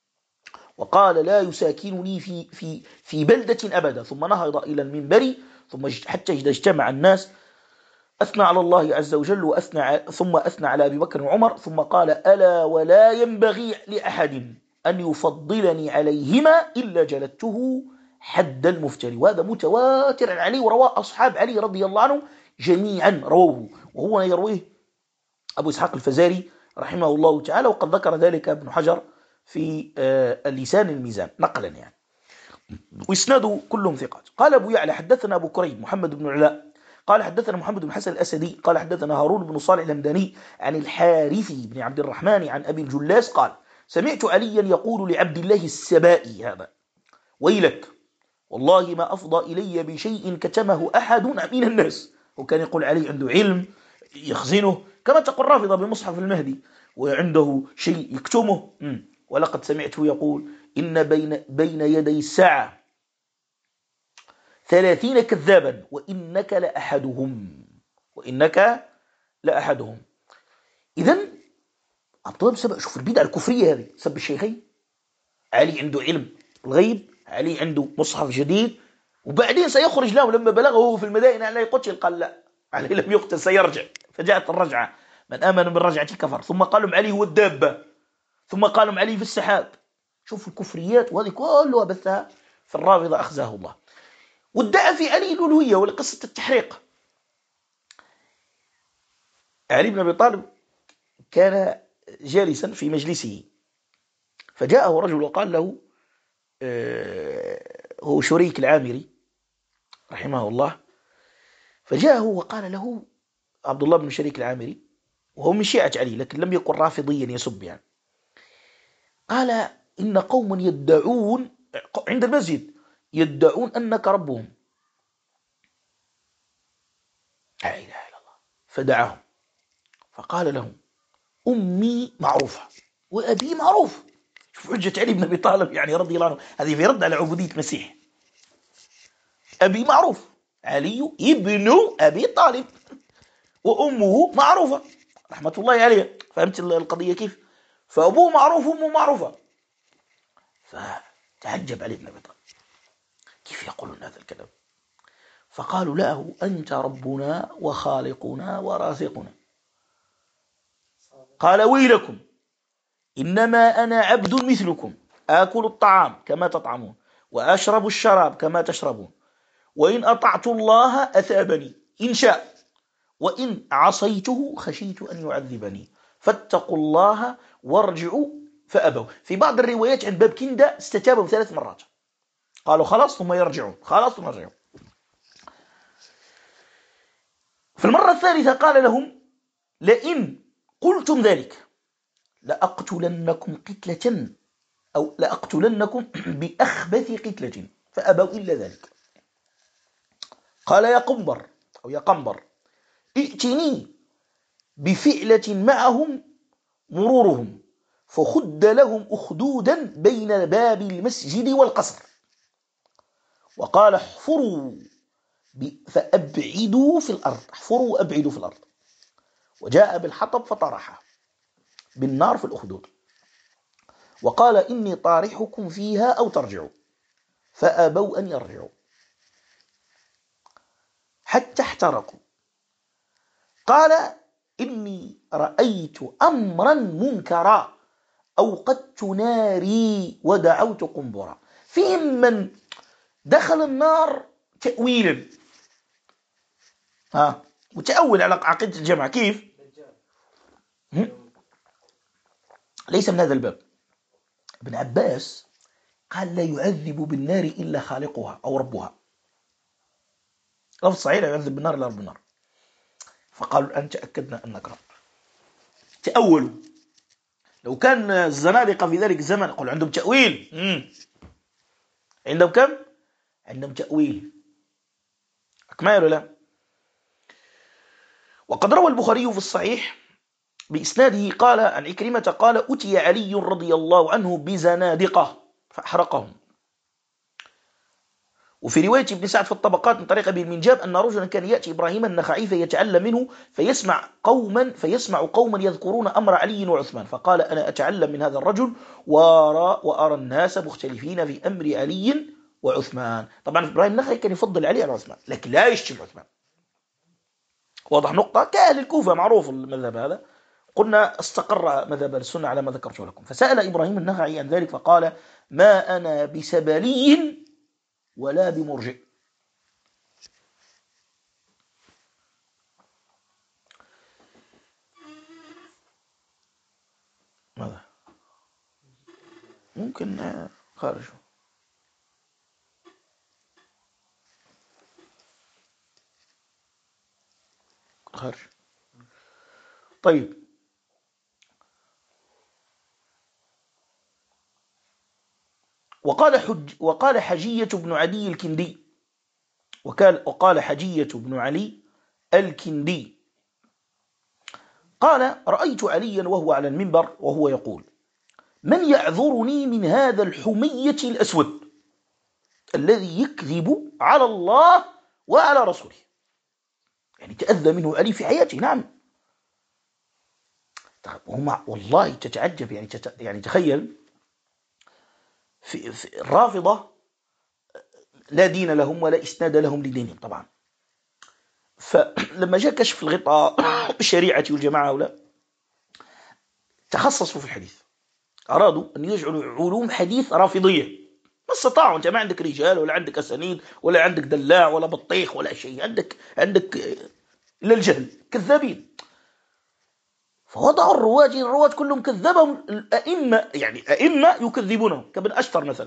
وقال: لا يساكنني في بلدة أبدا. ثم نهض إلى المنبر، حتى إذا اجتمع الناس أثنى على الله عز وجل ثم أثنى على أبي بكر وعمر، ثم قال: ألا ولا ينبغي لأحد أن يفضلني عليهما إلا جلدته حد المفتري. وهذا متواتر عن علي، ورواه أصحاب علي رضي الله عنه جميعا رووه، وهو يرويه أبو إسحاق الفزاري رحمه الله تعالى، وقد ذكر ذلك ابن حجر في اللسان الميزان نقلا يعني، وإسناده كلهم ثقات. قال أبو يعلى: حدثنا أبو كريب محمد بن علاء قال حدثنا محمد بن حسن الأسدي قال حدثنا هارون بن صالح الهمداني عن الحارث بن عبد الرحمن عن أبي الجلاس قال: سمعت عليا يقول لعبد الله السبائي هذا: ويلك، والله ما أفضى إلي بشيء كتمه أحد من الناس. وكان يقول علي عنده علم يخزنه، كما تقول رافضة بمصحف المهدي وعنده شيء يكتمه. ولقد سمعته يقول: إن بين يدي الساعة 30 كذابا وإنك لأحدهم. إذن عبد الله بن سبأ، شوف البدعة الكفرية هذه، سب الشيخين. علي عنده علم الغيب، علي عنده مصحف جديد، وبعدين سيخرج له لما بلغه في المدائن عليه قتل، قال لا، علي لم يقتل سيرجع. فجاءت الرجعة: من آمن بالرجعة كفر. ثم قالوا علي هو الدابة، ثم قالوا علي في السحاب. شوف الكفريات، وهذه كلها بثها في الرافضة أخزاه الله. وادعى في علي الألوهية ولقصة التحريق. علي بن أبي طالب كان جالسا في مجلسه، فجاءه رجل وقال له، هو شريك العامري رحمه الله، فجاءه وقال له عبد الله بن شريك العامري، وهو من شيعة علي لكن لم يكن رافضيا يسب يعني، قال: إن قوم يدعون عند المسجد يدعون أنك ربهم. لا إله إلا الله. فدعاهم فقال لهم: أمي معروفة وأبي معروف. شوف حجة علي بن أبي طالب يعني رضي الله عنه، هذه في رد على عبودية المسيح. أبي معروف، علي ابن أبي طالب، وأمه معروفة رحمة الله عليها. فهمت القضية كيف؟ فأبوه معروف وأمه معروفة. فتعجب علي بن أبي طالب كيف يقولون هذا الكلام. فقالوا له أنت ربنا وخالقنا ورازقنا. قال ويلكم، إنما أنا عبد مثلكم، آكل الطعام كما تطعمون وأشرب الشراب كما تشربون، وإن أطعت الله أثابني إن شاء، وإن عصيته خشيت أن يعذبني، فاتقوا الله وارجعوا. فأبوا. في بعض الروايات عن باب كندة استتابوا 3 مرات، قالوا خلاص ثم يرجعون، خلاص ثم يرجعون. في المرة الثالثة قال لهم لئن قلتم ذلك لأقتلنكم قتلة، أو لأقتلنكم بأخبث قتلة، فأبوا إلا ذلك. قال يا قنبر أو يا قنبر ائتني بفعلة معهم مرورهم، فخد لهم أخدودا بين باب المسجد والقصر، وقال احفروا فأبعدوا في الأرض، احفروا وأبعدوا في الأرض. وجاء بالحطب فطرحه بالنار في الأخدود، وقال إني طارحكم فيها أو ترجعوا، فأبوا أن يرجعوا حتى احترقوا. قال إني رأيت أمرا منكرا، أوقدت ناري ودعوت قنبرا. فيهم من دخل النار تأويلا، متأول على عقيدة الجماعة. كيف؟ ليس من هذا الباب. ابن عباس قال لا يعذب بالنار إلا خالقها أو ربها، لفظ صحيح، لا يعذب بالنار إلا رب النار. فقالوا الآن تأكدنا أنك رب. تأولوا. لو كان الزنادقة في ذلك الزمن يقول عندهم تأويل. عندهم كم؟ عندهم تأويل. أكملوا لا. وقد روى البخاري في الصحيح بإسناده قال عن عكرمة قال أتي علي رضي الله عنه بزنادقة فأحرقهم. وفي رواية ابن سعد في الطبقات من طريق أبي المنجاب أن رجلا كان يأتي إبراهيم النخعي فيتعلم منه فيسمع قوما يذكرون أمر علي وعثمان، فقال أنا أتعلم من هذا الرجل وأرى الناس مختلفين في أمر علي وعثمان. طبعا إبراهيم النخعي كان يفضل علي على عثمان لكن لا يشتم عثمان. واضح نقطة. كأهل الكوفة معروف المذهب هذا. قلنا استقر مذهب السنة على ما ذكرت لكم. فسأل إبراهيم النخعي عن ذلك فقال ما أنا بسبلي ولا بمرجئ. ماذا؟ ممكن خارج. طيب. وقال حجية بن علي الكندي، وقال حجية بن علي الكندي قال رأيت عليا وهو على المنبر وهو يقول من يعذرني من هذا الحمية الأسود الذي يكذب على الله وعلى رسوله. يعني تأذى منه علي في حياته. نعم. هم والله تتعجب. يعني تخيل في الرافضة لا دين لهم ولا إسناد لهم لدينهم طبعا. فلما جاء كشف الغطاء الشريعة والجماعة هؤلاء تخصصوا في الحديث، أرادوا أن يجعلوا علوم حديث رافضية. ما استطاعوا. أنت ما عندك رجال ولا عندك أسانيد ولا عندك دلاع ولا بطيخ ولا شيء. عندك إلا الجهل. كذابين. فوضعوا الرواة كلهم كذبهم. الأئمة يعني أئمة يكذبونهم كابن أشتر مثلا.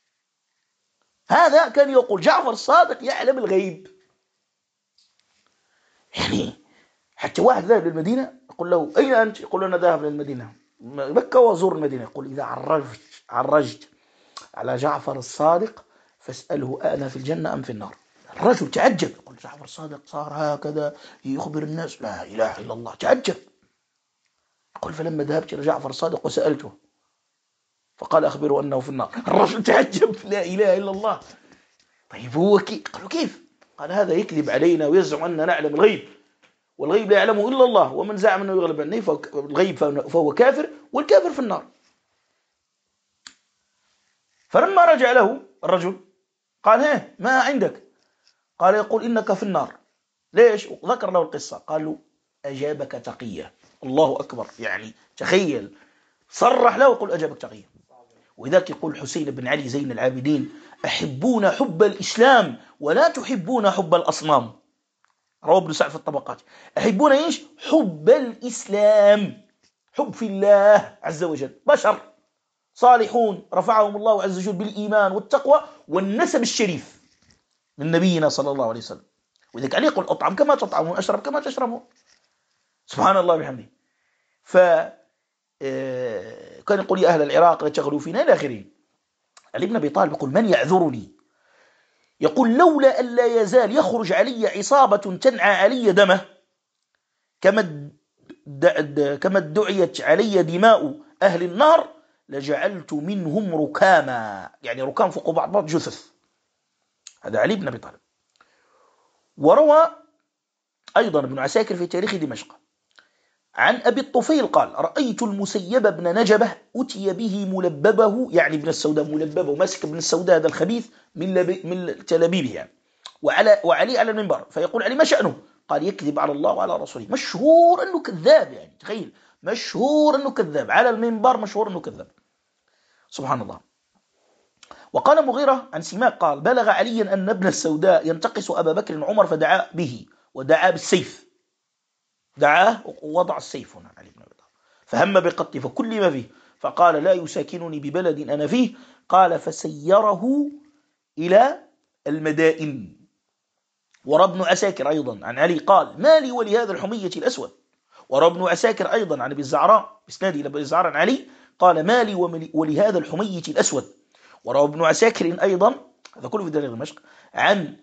هذا كان يقول جعفر الصادق يعلم الغيب. يعني حتى واحد ذهب للمدينة يقول له أين أنت؟ يقول أنا ذاهب للمدينة مكة وزور المدينة. يقول إذا عرجت على جعفر الصادق فاسأله أنا في الجنة أم في النار. الرجل تعجب. يقول جعفر الصادق صار هكذا يخبر الناس، لا إله إلا الله. تعجب. يقول فلما ذهبت إلى جعفر الصادق وسألته فقال أخبره أنه في النار. الرجل تعجب، لا إله إلا الله. طيب هو قالوا كيف؟ قال هذا يكذب علينا ويزعم أننا نعلم الغيب، والغيب لا يعلمه إلا الله، ومن زعم أنه يغلب عني الغيب فهو كافر، والكافر في النار. فلما رجع له الرجل قال ما عندك؟ قال يقول إنك في النار. ليش؟ ذكر له القصة. قال له أجابك تقية. الله أكبر، يعني تخيل، صرح له وقل أجابك تقية. وذاك يقول حسين بن علي زين العابدين: أحبون حب الإسلام ولا تحبون حب الأصنام. رواه ابن سعد في الطبقات. أحبون إيش؟ حب الإسلام، حب في الله عز وجل، بشر صالحون رفعهم الله عز وجل بالإيمان والتقوى والنسب الشريف من نبينا صلى الله عليه وسلم. وذلك عليه يقول أطعم كما تطعمون، أشرب كما تشربون. سبحان الله بحمده. كان يقول يا أهل العراق لا تشغلوا فينا إلى آخره. علي بن أبي طالب يقول من يعذرني؟ يقول لولا أن لا يزال يخرج علي عصابة تنعى علي دمه كما ادعيت علي دماء أهل النار لجعلت منهم ركاما، يعني ركام فوق بعض جثث. هذا علي بن أبي طالب. وروى أيضا ابن عساكر في تاريخ دمشق عن أبي الطفيل قال رأيت المسيب بن نجبة أتي به ملببه، يعني ابن السوداء ملببه وماسك ابن السوداء هذا الخبيث من تلابيبه يعني، وعلي على المنبر، فيقول علي ما شأنه؟ قال يكذب على الله وعلى رسوله. مشهور أنه كذاب، يعني تخيل، مشهور أنه كذاب على المنبر، مشهور أنه كذاب. سبحان الله. وقال مغيرة عن سماك قال بلغ عليا أن ابن السوداء ينتقص أبا بكر وعمر فدعا به ودعا بالسيف، دعاه ووضع السيف هنا علي بن أبي طالب، فهم بقتله فكل فيه، فقال لا يساكنني ببلد أنا فيه. قال فسيره إلى المدائن. وروى ابن عساكر أيضا عن علي قال ما لي ولهذا الحمية الأسود. وروى ابن عساكر أيضا عن أبي الزعراء بإسناده إلى أبي الزعراء عن علي قال ما لي ولهذا الحمية الأسود. وروى ابن عساكر أيضا، هذا كله في تاريخ دمشق، عن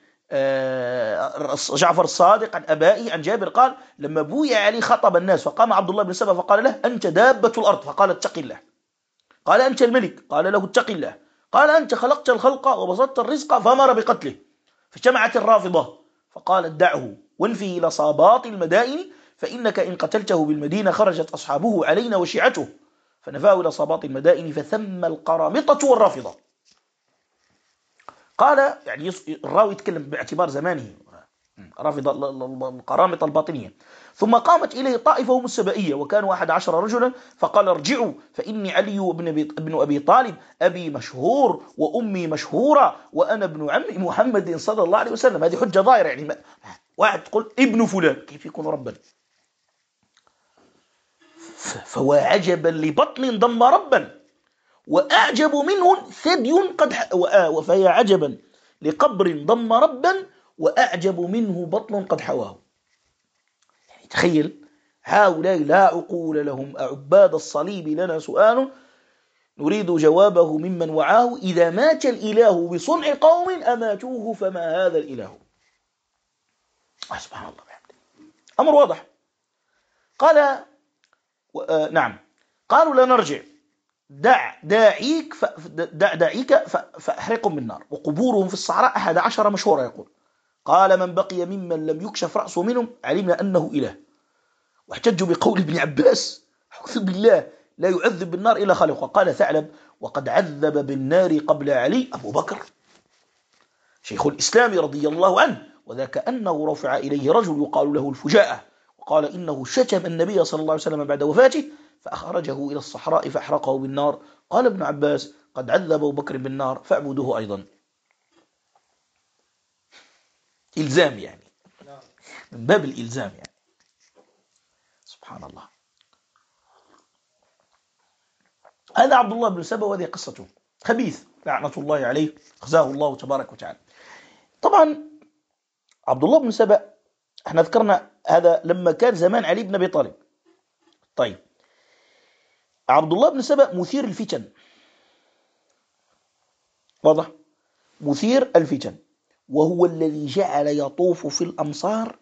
جعفر الصادق عن أبائي عن جابر قال لما بويع علي خطب الناس فقام عبد الله بن سبأ فقال له أنت دابة الأرض، فقال اتق الله. قال أنت الملك، قال له اتق الله. قال أنت خلقت الخلق وبسطت الرزق، فأمر بقتله. فاجتمعت الرافضة فقالت دعه وانفه إلى صابات المدائن فإنك إن قتلته بالمدينة خرجت أصحابه علينا وشيعته. فنفاه إلى صابات المدائن فثم القرامطة والرافضة. قال يعني الراوي يتكلم باعتبار زمانه، رافض القرامطة الباطنية. ثم قامت إليه طائفة هم السبائية وكانوا 11 رجلا فقال ارجعوا فإني علي ابن أبي طالب أبي مشهور وأمي مشهورة وأنا ابن عم محمد صلى الله عليه وسلم. هذه حجة ظاهرة، يعني واحد تقول ابن فلان كيف يكون ربا؟ فهو عجبا لبطن ضم ربا وأعجب منه ثدي قد فهي عجبا لقبر ضم ربا وأعجب منه بطن قد حواه. يعني تخيل هؤلاء لا عقول لهم، أعباد الصليب لنا سؤال نريد جوابه ممن وعاه إذا مات الإله بصنع قوم أماتوه فما هذا الإله. سبحان الله بحمده. أمر واضح. قال نعم، قالوا لا نرجع، دع داعيك فأحرقهم بالنار وقبورهم في الصحراء 11 مشهورة. يقول قال من بقي ممن لم يكشف رأسه منهم علمنا أنه إله. واحتجوا بقول ابن عباس أعوذ بالله لا يعذب بالنار إلا خالقه. قال ثعلب وقد عذب بالنار قبل علي أبو بكر شيخ الإسلام رضي الله عنه، وذاك أنه رفع إليه رجل يقال له الفجاءة وقال إنه شتم النبي صلى الله عليه وسلم بعد وفاته فأخرجه إلى الصحراء فأحرقه بالنار. قال ابن عباس قد عذب أبو بكر بالنار فاعبدوه أيضا. إلزام يعني، من باب الإلزام يعني. سبحان الله. هذا عبد الله بن سبأ وهذه قصته، خبيث لعنة الله عليه خزاه الله تبارك وتعالى. طبعا عبد الله بن سبأ احنا ذكرنا هذا لما كان زمان علي بن أبي طالب. طيب عبد الله بن سبأ مثير الفتن، واضح، مثير الفتن، وهو الذي جعل يطوف في الأمصار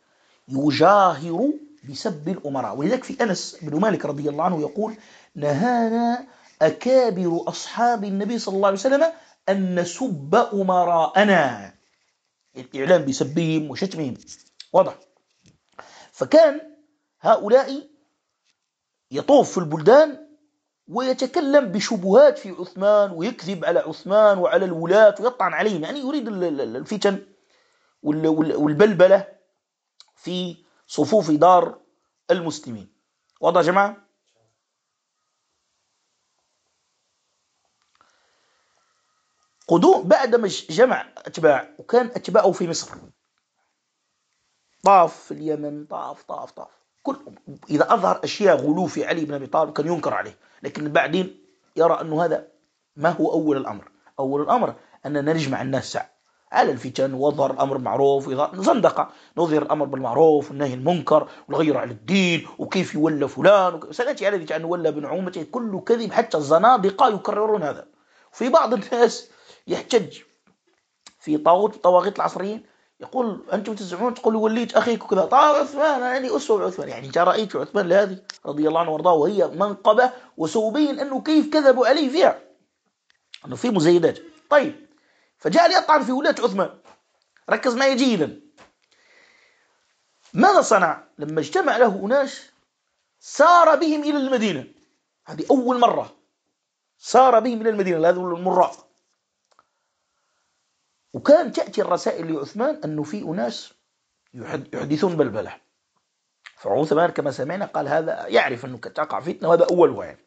يجاهر بسب الأمراء. ولذلك في أنس بن مالك رضي الله عنه يقول نهانا أكابر أصحاب النبي صلى الله عليه وسلم أن نسب أمراءنا، الإعلام بسبهم وشتمهم واضح. فكان هؤلاء يطوف في البلدان ويتكلم بشبهات في عثمان ويكذب على عثمان وعلى الولاة ويطعن عليهم، يعني يريد الفتن والبلبلة في صفوف دار المسلمين. واضح يا جماعة؟ قدوم بعدما جمع أتباع، وكان أتباعه في مصر، طاف في اليمن، طاف كل إذا أظهر أشياء غلو في علي بن أبي طالب كان ينكر عليه، لكن بعدين يرى أنه هذا ما هو أول الأمر. أول الأمر أننا نجمع الناس على الفتن وظهر الأمر معروف زندقة، نظهر الأمر بالمعروف والنهي المنكر والغير على الدين وكيف يولى فلان سنأتي على ذلك أن ولى بن عومته، كله كذب، حتى الزنادقة يكررون هذا. في بعض الناس يحتج في طواغيت العصريين يقول أنتم تزعمون تقولوا وليت أخيك وكذا، طيب عثمان يعني أسوة عثمان، يعني أنت رأيت عثمان لهذه رضي الله عنه وارضاه وهي منقبة، وسأبين أنه كيف كذبوا عليه فيها أنه في مزيدات. طيب فجاء يطعن في ولاة عثمان. ركز معي جيدا، ماذا صنع لما اجتمع له أناس؟ سار بهم إلى المدينة، هذه أول مرة سار بهم إلى المدينة لهذا المراء. وكان تأتي الرسائل لعثمان أنه في أناس يحدثون بلبلة، فعثمان كما سمعنا قال هذا يعرف أنه تقع فتنة وهذا أولها يعني.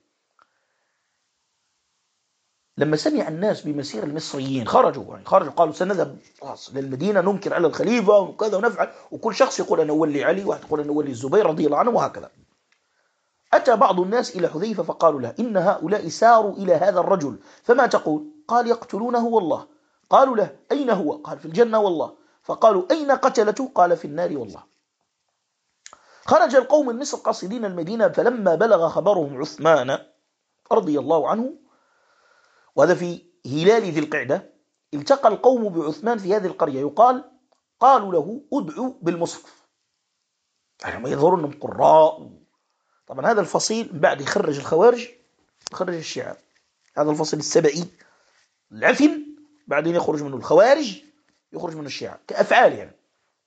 لما سمع الناس بمسير المصريين خرجوا قالوا سنذهب للمدينة ننكر على الخليفة وكذا ونفعل، وكل شخص يقول أنا أولي علي، واحد يقول أنا أولي الزبير رضي الله عنه وهكذا. أتى بعض الناس إلى حذيفة فقالوا له إن هؤلاء ساروا إلى هذا الرجل فما تقول؟ قال يقتلونه والله. قالوا له أين هو؟ قال في الجنة والله. فقالوا أين قتلته؟ قال في النار والله. خرج القوم من مصر قاصدين المدينة، فلما بلغ خبرهم عثمان رضي الله عنه، وهذا في هلال ذي القعدة، التقى القوم بعثمان في هذه القرية قالوا له ادعوا بالمصحف، يعني يظهرون أنهم قراء. طبعا هذا الفصيل بعد يخرج الخوارج يخرج الشيعة، هذا الفصل السبعي العفن بعدين يخرج منه الخوارج يخرج منه الشيعة كأفعال يعني.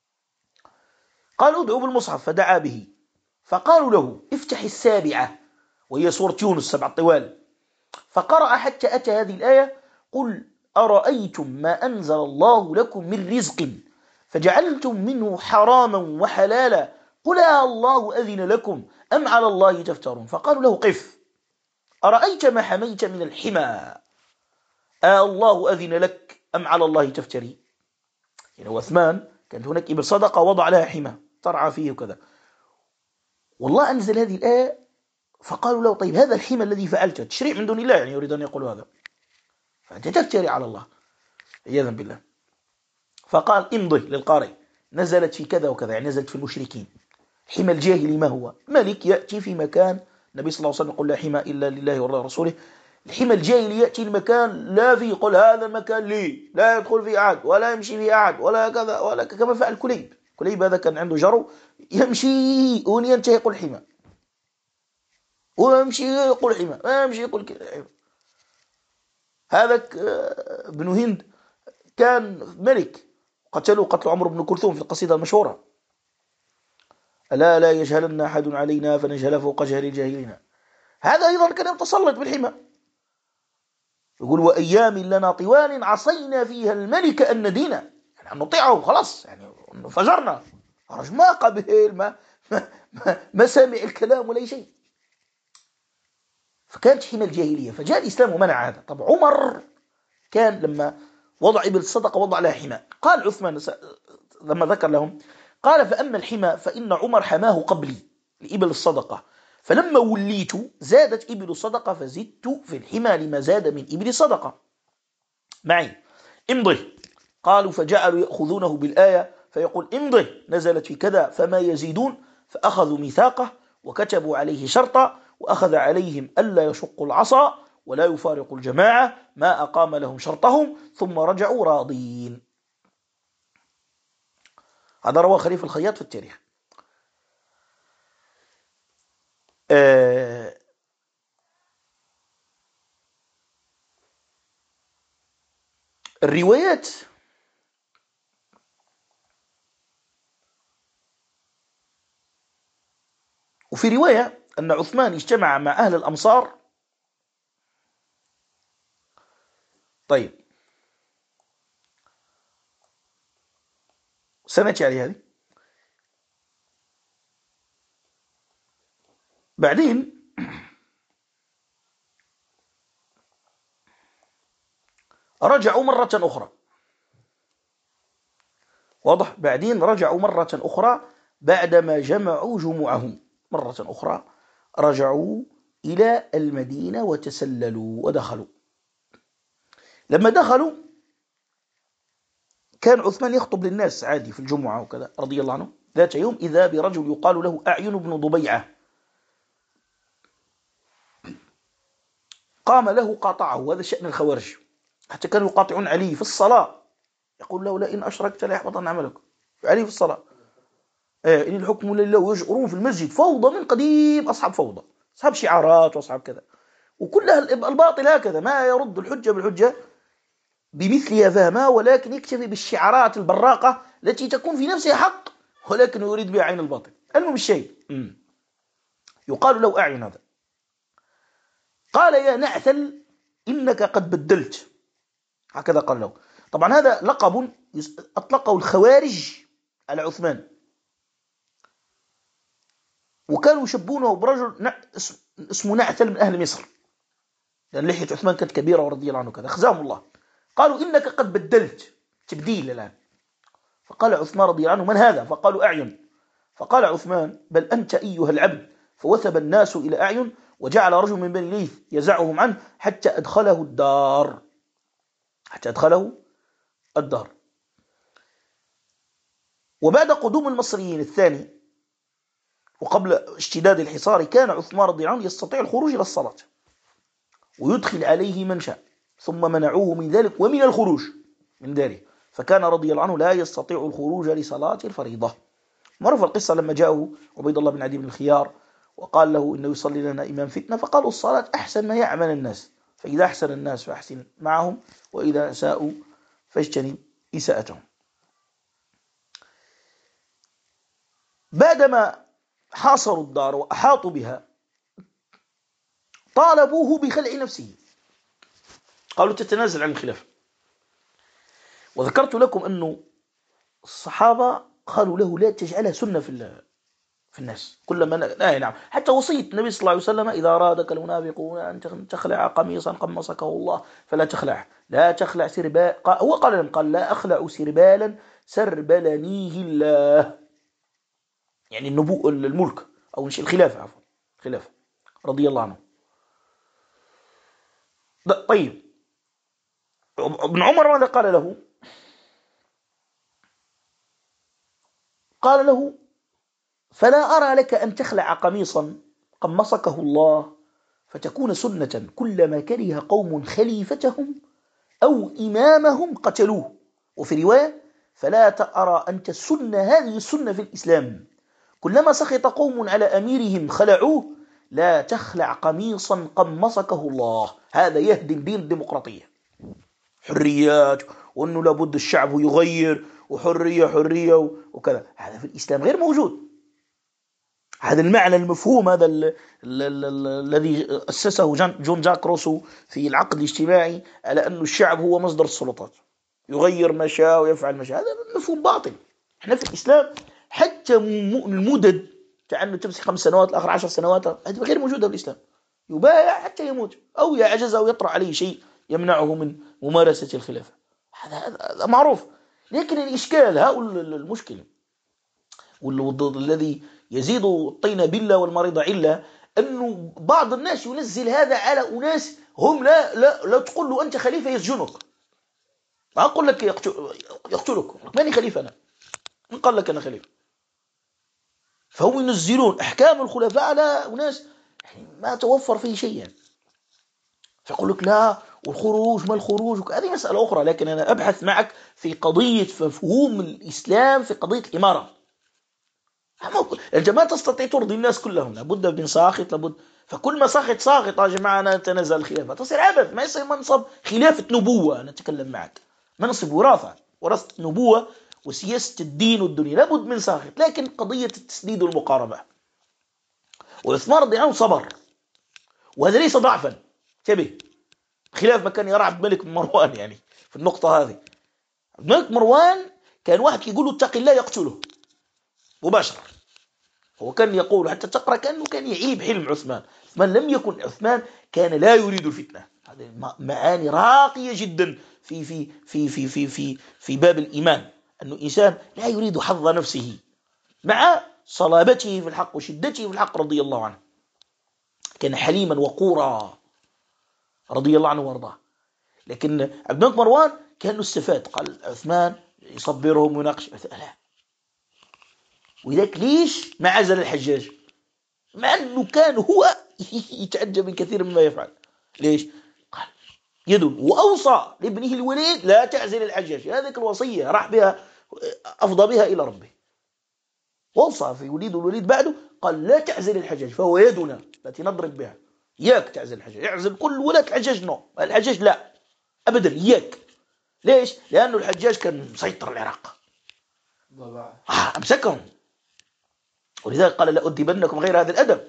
قالوا ادعوا بالمصحف فدعا به، فقالوا له افتح السابعة وهي سورة يونس 7 طوال، فقرأ حتى أتى هذه الآية قل أرأيتم ما أنزل الله لكم من رزق فجعلتم منه حراما وحلالا قل الله أذن لكم أم على الله تفترون. فقالوا له قف، أرأيت ما حميت من الحمى الله أذن لك أم على الله تفتري؟ يعني عثمان كانت هناك إبل صدقة وضع لها حمى ترعى فيه وكذا، والله أنزل هذه الآية. فقالوا له طيب هذا الحمى الذي فعلته تشريع من دون الله، يعني يريد أن يقول هذا، فأنت تفتري على الله عياذا بالله. فقال امضي للقارئ نزلت في كذا وكذا، يعني نزلت في المشركين. حمى الجاهل ما هو؟ ملك يأتي في مكان النبي صلى الله عليه وسلم يقول لا حمى إلا لله ورسوله. الحمى الجاهل يأتي المكان لا فيه يقول هذا المكان لي لا يدخل فيه أحد ولا يمشي فيه أحد ولا كذا ولا كما فعل كليب هذا كان عنده جرو يمشي وينتهي يقول حمى ويمشي يقول حمى ويمشي يقول حمى. هذا ابن هند كان ملك قتلوا قتل عمرو بن كلثوم في القصيدة المشهورة ألا لا يجهلن أحد علينا فنجهل فوق جهل الجاهلين. هذا أيضا كان يتسلط بالحمى، يقول وأيام لنا طوال عصينا فيها الملك أن ندينا، يعني أن نطيعه خلاص، يعني فجرنا رجل ما قبل ما سامع الكلام ولا شيء. فكانت حمى الجاهلية، فجاء الإسلام ومنع هذا. طب عمر كان لما وضع إبل الصدقة وضع لها حمى، قال عثمان لما ذكر لهم قال فأما الحمى فإن عمر حماه قبلي لإبل الصدقة، فلما وليت زادت إبل الصدقة فزدت في الحمى لما زاد من إبل الصدقة معي امضي. قالوا فجعلوا يأخذونه بالآية فيقول امضي نزلت في كذا فما يزيدون، فأخذوا ميثاقه وكتبوا عليه شرطا وأخذ عليهم ألا يشقوا العصا ولا يفارقوا الجماعة ما أقام لهم شرطهم ثم رجعوا راضين. هذا رواه خليفة الخياط في التاريخ. الروايات وفي رواية أن عثمان اجتمع مع أهل الأمصار. طيب سنأتي على هذه. بعدين رجعوا مرة أخرى، واضح؟ بعدين رجعوا مرة أخرى بعدما جمعوا جموعهم مرة أخرى، رجعوا إلى المدينة وتسللوا ودخلوا. لما دخلوا كان عثمان يخطب للناس عادي في الجمعة وكذا رضي الله عنه. ذات يوم إذا برجل يقال له أعين بن ضبيعة، قام له قاطعه، وهذا شأن الخوارج، حتى كانوا يقاطعون علي في الصلاة، يقول له لئن أشركت ليحبطن عملك. علي في الصلاة إن الحكم لله، ويجرون في المسجد فوضى من قديم، أصحاب فوضى، أصحاب شعارات وأصحاب كذا، وكلها الباطل هكذا، ما يرد الحجة بالحجة بمثلها فهمها، ولكن يكتفي بالشعارات البراقة التي تكون في نفسها حق ولكن يريد بها عين الباطل. المهم الشيء يقال له أعين هذا، قال يا نعثل إنك قد بدلت، هكذا قال له. طبعا هذا لقب أطلقه الخوارج على عثمان، وكانوا يشبونه برجل اسمه نعثل من أهل مصر، لأن لحية عثمان كانت كبيرة رضي الله عنه كذا، خزاهم الله. قالوا إنك قد بدلت، تبديل الآن. فقال عثمان رضي الله عنه من هذا؟ فقالوا أعين. فقال عثمان بل أنت أيها العبد. فوثب الناس إلى أعين، وجعل رجل من بني ليث يزعهم عنه حتى أدخله الدار، حتى أدخله الدار. وبعد قدوم المصريين الثاني وقبل اشتداد الحصار، كان عثمان رضي الله عنه يستطيع الخروج إلى الصلاة ويدخل عليه من شاء، ثم منعوه من ذلك ومن الخروج من داره، فكان رضي الله عنه لا يستطيع الخروج لصلاة الفريضة. معروف القصة لما جاءه عبيد الله بن عدي بن الخيار وقال له إنه يصلي لنا إمام فتنة، فقالوا الصلاة أحسن ما يعمل الناس، فإذا أحسن الناس فأحسن معهم، وإذا ساءوا فاجتنب إساءتهم. بعدما حاصروا الدار وأحاطوا بها طالبوه بخلع نفسه، قالوا تتنازل عن الخلافة. وذكرت لكم أنه الصحابة قالوا له لا تجعلها سنة في الناس، كلما نعم، حتى وصية النبي صلى الله عليه وسلم إذا أرادك المنافقون أن تخلع قميصا قمصكه الله فلا تخلعه، لا تخلع سربال، هو قال لهم قال لا أخلع سربالا سربلنيه الله، يعني الملك أو الخلافة، عفوا الخلافة رضي الله عنه. طيب ابن عمر ماذا قال له؟ قال له فلا أرى لك أن تخلع قميصا قمصكه الله فتكون سنة، كلما كره قوم خليفتهم أو إمامهم قتلوه. وفي رواية فلا ترى أن تسن هذه السنة في الإسلام، كلما سخط قوم على أميرهم خلعوه، لا تخلع قميصا قمصكه الله. هذا يهدم دين الديمقراطية، حريات، وأنه لابد الشعب يغير، وحرية وكذا. هذا في الإسلام غير موجود. هذا المعنى المفهوم هذا الذي أسسه جون جاك روسو في العقد الاجتماعي على أن الشعب هو مصدر السلطات، يغير ما شاء ويفعل ما شاء، هذا مفهوم باطل. احنا في الإسلام حتى المدد كأنه تمسك 5 سنوات الآخر 10 سنوات، هذه غير موجودة في الإسلام. يبايع حتى يموت أو يعجز أو يطرأ عليه شيء يمنعه من ممارسة الخلافة، هذا معروف. لكن الإشكال هؤلاء المشكلة الذي يزيد الطين بالله والمريض علة، أنه بعض الناس ينزل هذا على أناس هم لا تقول له أنت خليفة يسجنك، ما أقول لك يقتلك، ماني خليفة أنا، من قال لك أنا خليفة؟ فهم ينزلون أحكام الخلفاء على أناس ما توفر فيه شيء يعني. فيقول لك لا والخروج ما الخروج، هذه مسألة أخرى. لكن أنا أبحث معك في قضية مفهوم الإسلام في قضية الإمارة. أنت ما تستطيع ترضي الناس كلهم، لابد من ساخط، لابد. فكل ما ساخط يا جماعة أنا أتنازل الخلافة، تصير عبث، ما يصير منصب خلافة نبوة. أنا أتكلم معك منصب وراثة، ورثة النبوة وسياسة الدين والدنيا لابد من ساخط، لكن قضية التسديد والمقاربة. وعثمان رضي الله عنه صبر، وهذا ليس ضعفا، انتبه، خلاف ما كان يرى عبد الملك بن مروان يعني في النقطة هذه. عبد الملك مروان كان واحد يقول له اتق الله يقتله مباشرة، هو كان يقول حتى تقرأ كأنه كان يعيب حلم عثمان. عثمان كان لا يريد الفتنة. هذه معاني راقية جدا في باب الإيمان، أنه إنسان لا يريد حظ نفسه مع صلابته في الحق وشدته في الحق رضي الله عنه. كان حليما وقورا رضي الله عنه وارضاه. لكن عبد الملك مروان كان استفاد، قال عثمان يصبرهم ويناقش، لا. وذلك ليش ما عزل الحجاج مع أنه كان هو يتعجب من كثير مما يفعل؟ ليش؟ قال يدل وأوصى لابنه الوليد لا تعزل الحجاج، هذه الوصية راح بها أفضى بها إلى ربه، وأوصى في الوليد بعده قال لا تعزل الحجاج فهو يدنا التي نضرب بها، إياك تعزل الحجاج، اعزل كل ولد حجاج، الحجاج لا أبدا، إياك. ليش؟ لأنه الحجاج كان مسيطر العراق، أمسكهم، ولذلك قال لأدبنكم غير هذا الأدب،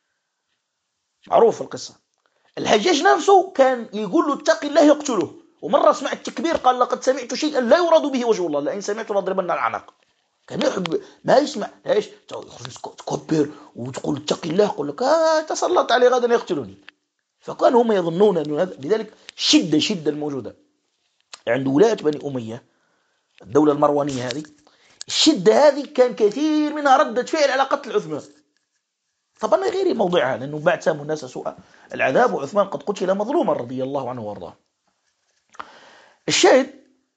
معروف القصة. الحجاج نفسه كان يقول له اتق الله يقتله، ومرة سمع التكبير قال لقد سمعت شيئا لا يراد به وجه الله لئن سمعت لأضربن العنق. كان يحب ما يسمع، ليش تكبر وتقول اتق الله يقول لك تسلط عليه غدا يقتلني. فكان هم يظنون أنه لذلك شدة الموجودة عند ولاة بني أمية، الدولة المروانية هذه، الشدة هذه كان كثير منها ردة فعل على قتل عثمان. طبعا غير موضعها، لأنه بعد ساموا الناس سوء العذاب، وعثمان قد قتل مظلوما رضي الله عنه وارضاه. الشاهد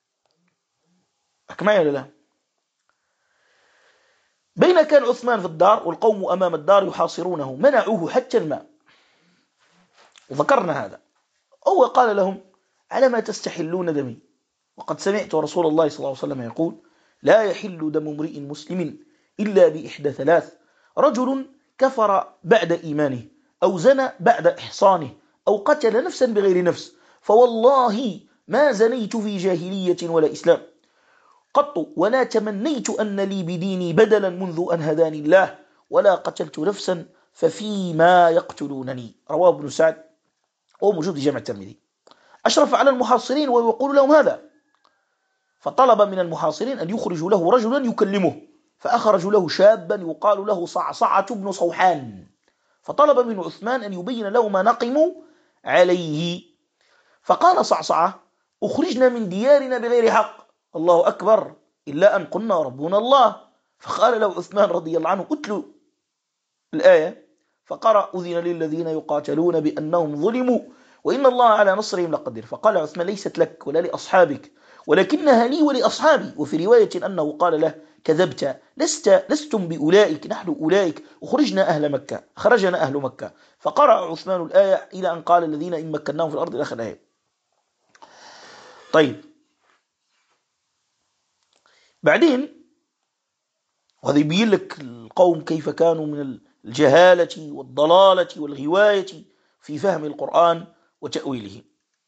معي ولا لا؟ بين كان عثمان في الدار والقوم أمام الدار يحاصرونه منعوه حتى الماء، وذكرنا هذا. هو قال لهم على ما تستحلون دمي، وقد سمعت رسول الله صلى الله عليه وسلم يقول لا يحل دم امرئ مسلم إلا بإحدى ثلاث: رجل كفر بعد إيمانه، أو زنى بعد إحصانه، أو قتل نفسا بغير نفس، فوالله ما زنيت في جاهلية ولا إسلام قط، ولا تمنيت أن لي بديني بدلا منذ أن هداني الله، ولا قتلت نفسا ففيما يقتلونني. رواه ابن سعد وموجود في جامع الترمذي. أشرف على المحاصرين ويقول لهم هذا، فطلب من المحاصرين أن يخرجوا له رجلا يكلمه، فأخرجوا له شابا يقال له صعصعة بن صوحان، فطلب من عثمان أن يبين له ما نقموا عليه. فقال صعصعة أخرجنا من ديارنا بغير حق، الله أكبر، إلا أن قلنا ربنا الله. فقال له عثمان رضي الله عنه اتلوا الآية، فقرأ أذن للذين يقاتلون بأنهم ظلموا وإن الله على نصرهم لقدير. فقال عثمان ليست لك ولا لأصحابك ولكنها لي ولأصحابي. وفي رواية أنه قال له كذبت، لستم بأولئك، نحن أولئك، أخرجنا أهل مكة. فقرأ عثمان الآية إلى أن قال الذين إن مكناهم في الأرض إلى آخر الآية. طيب بعدين وهذا يبين لك القوم كيف كانوا من الجهالة والضلالة والغواية في فهم القرآن وتأويله.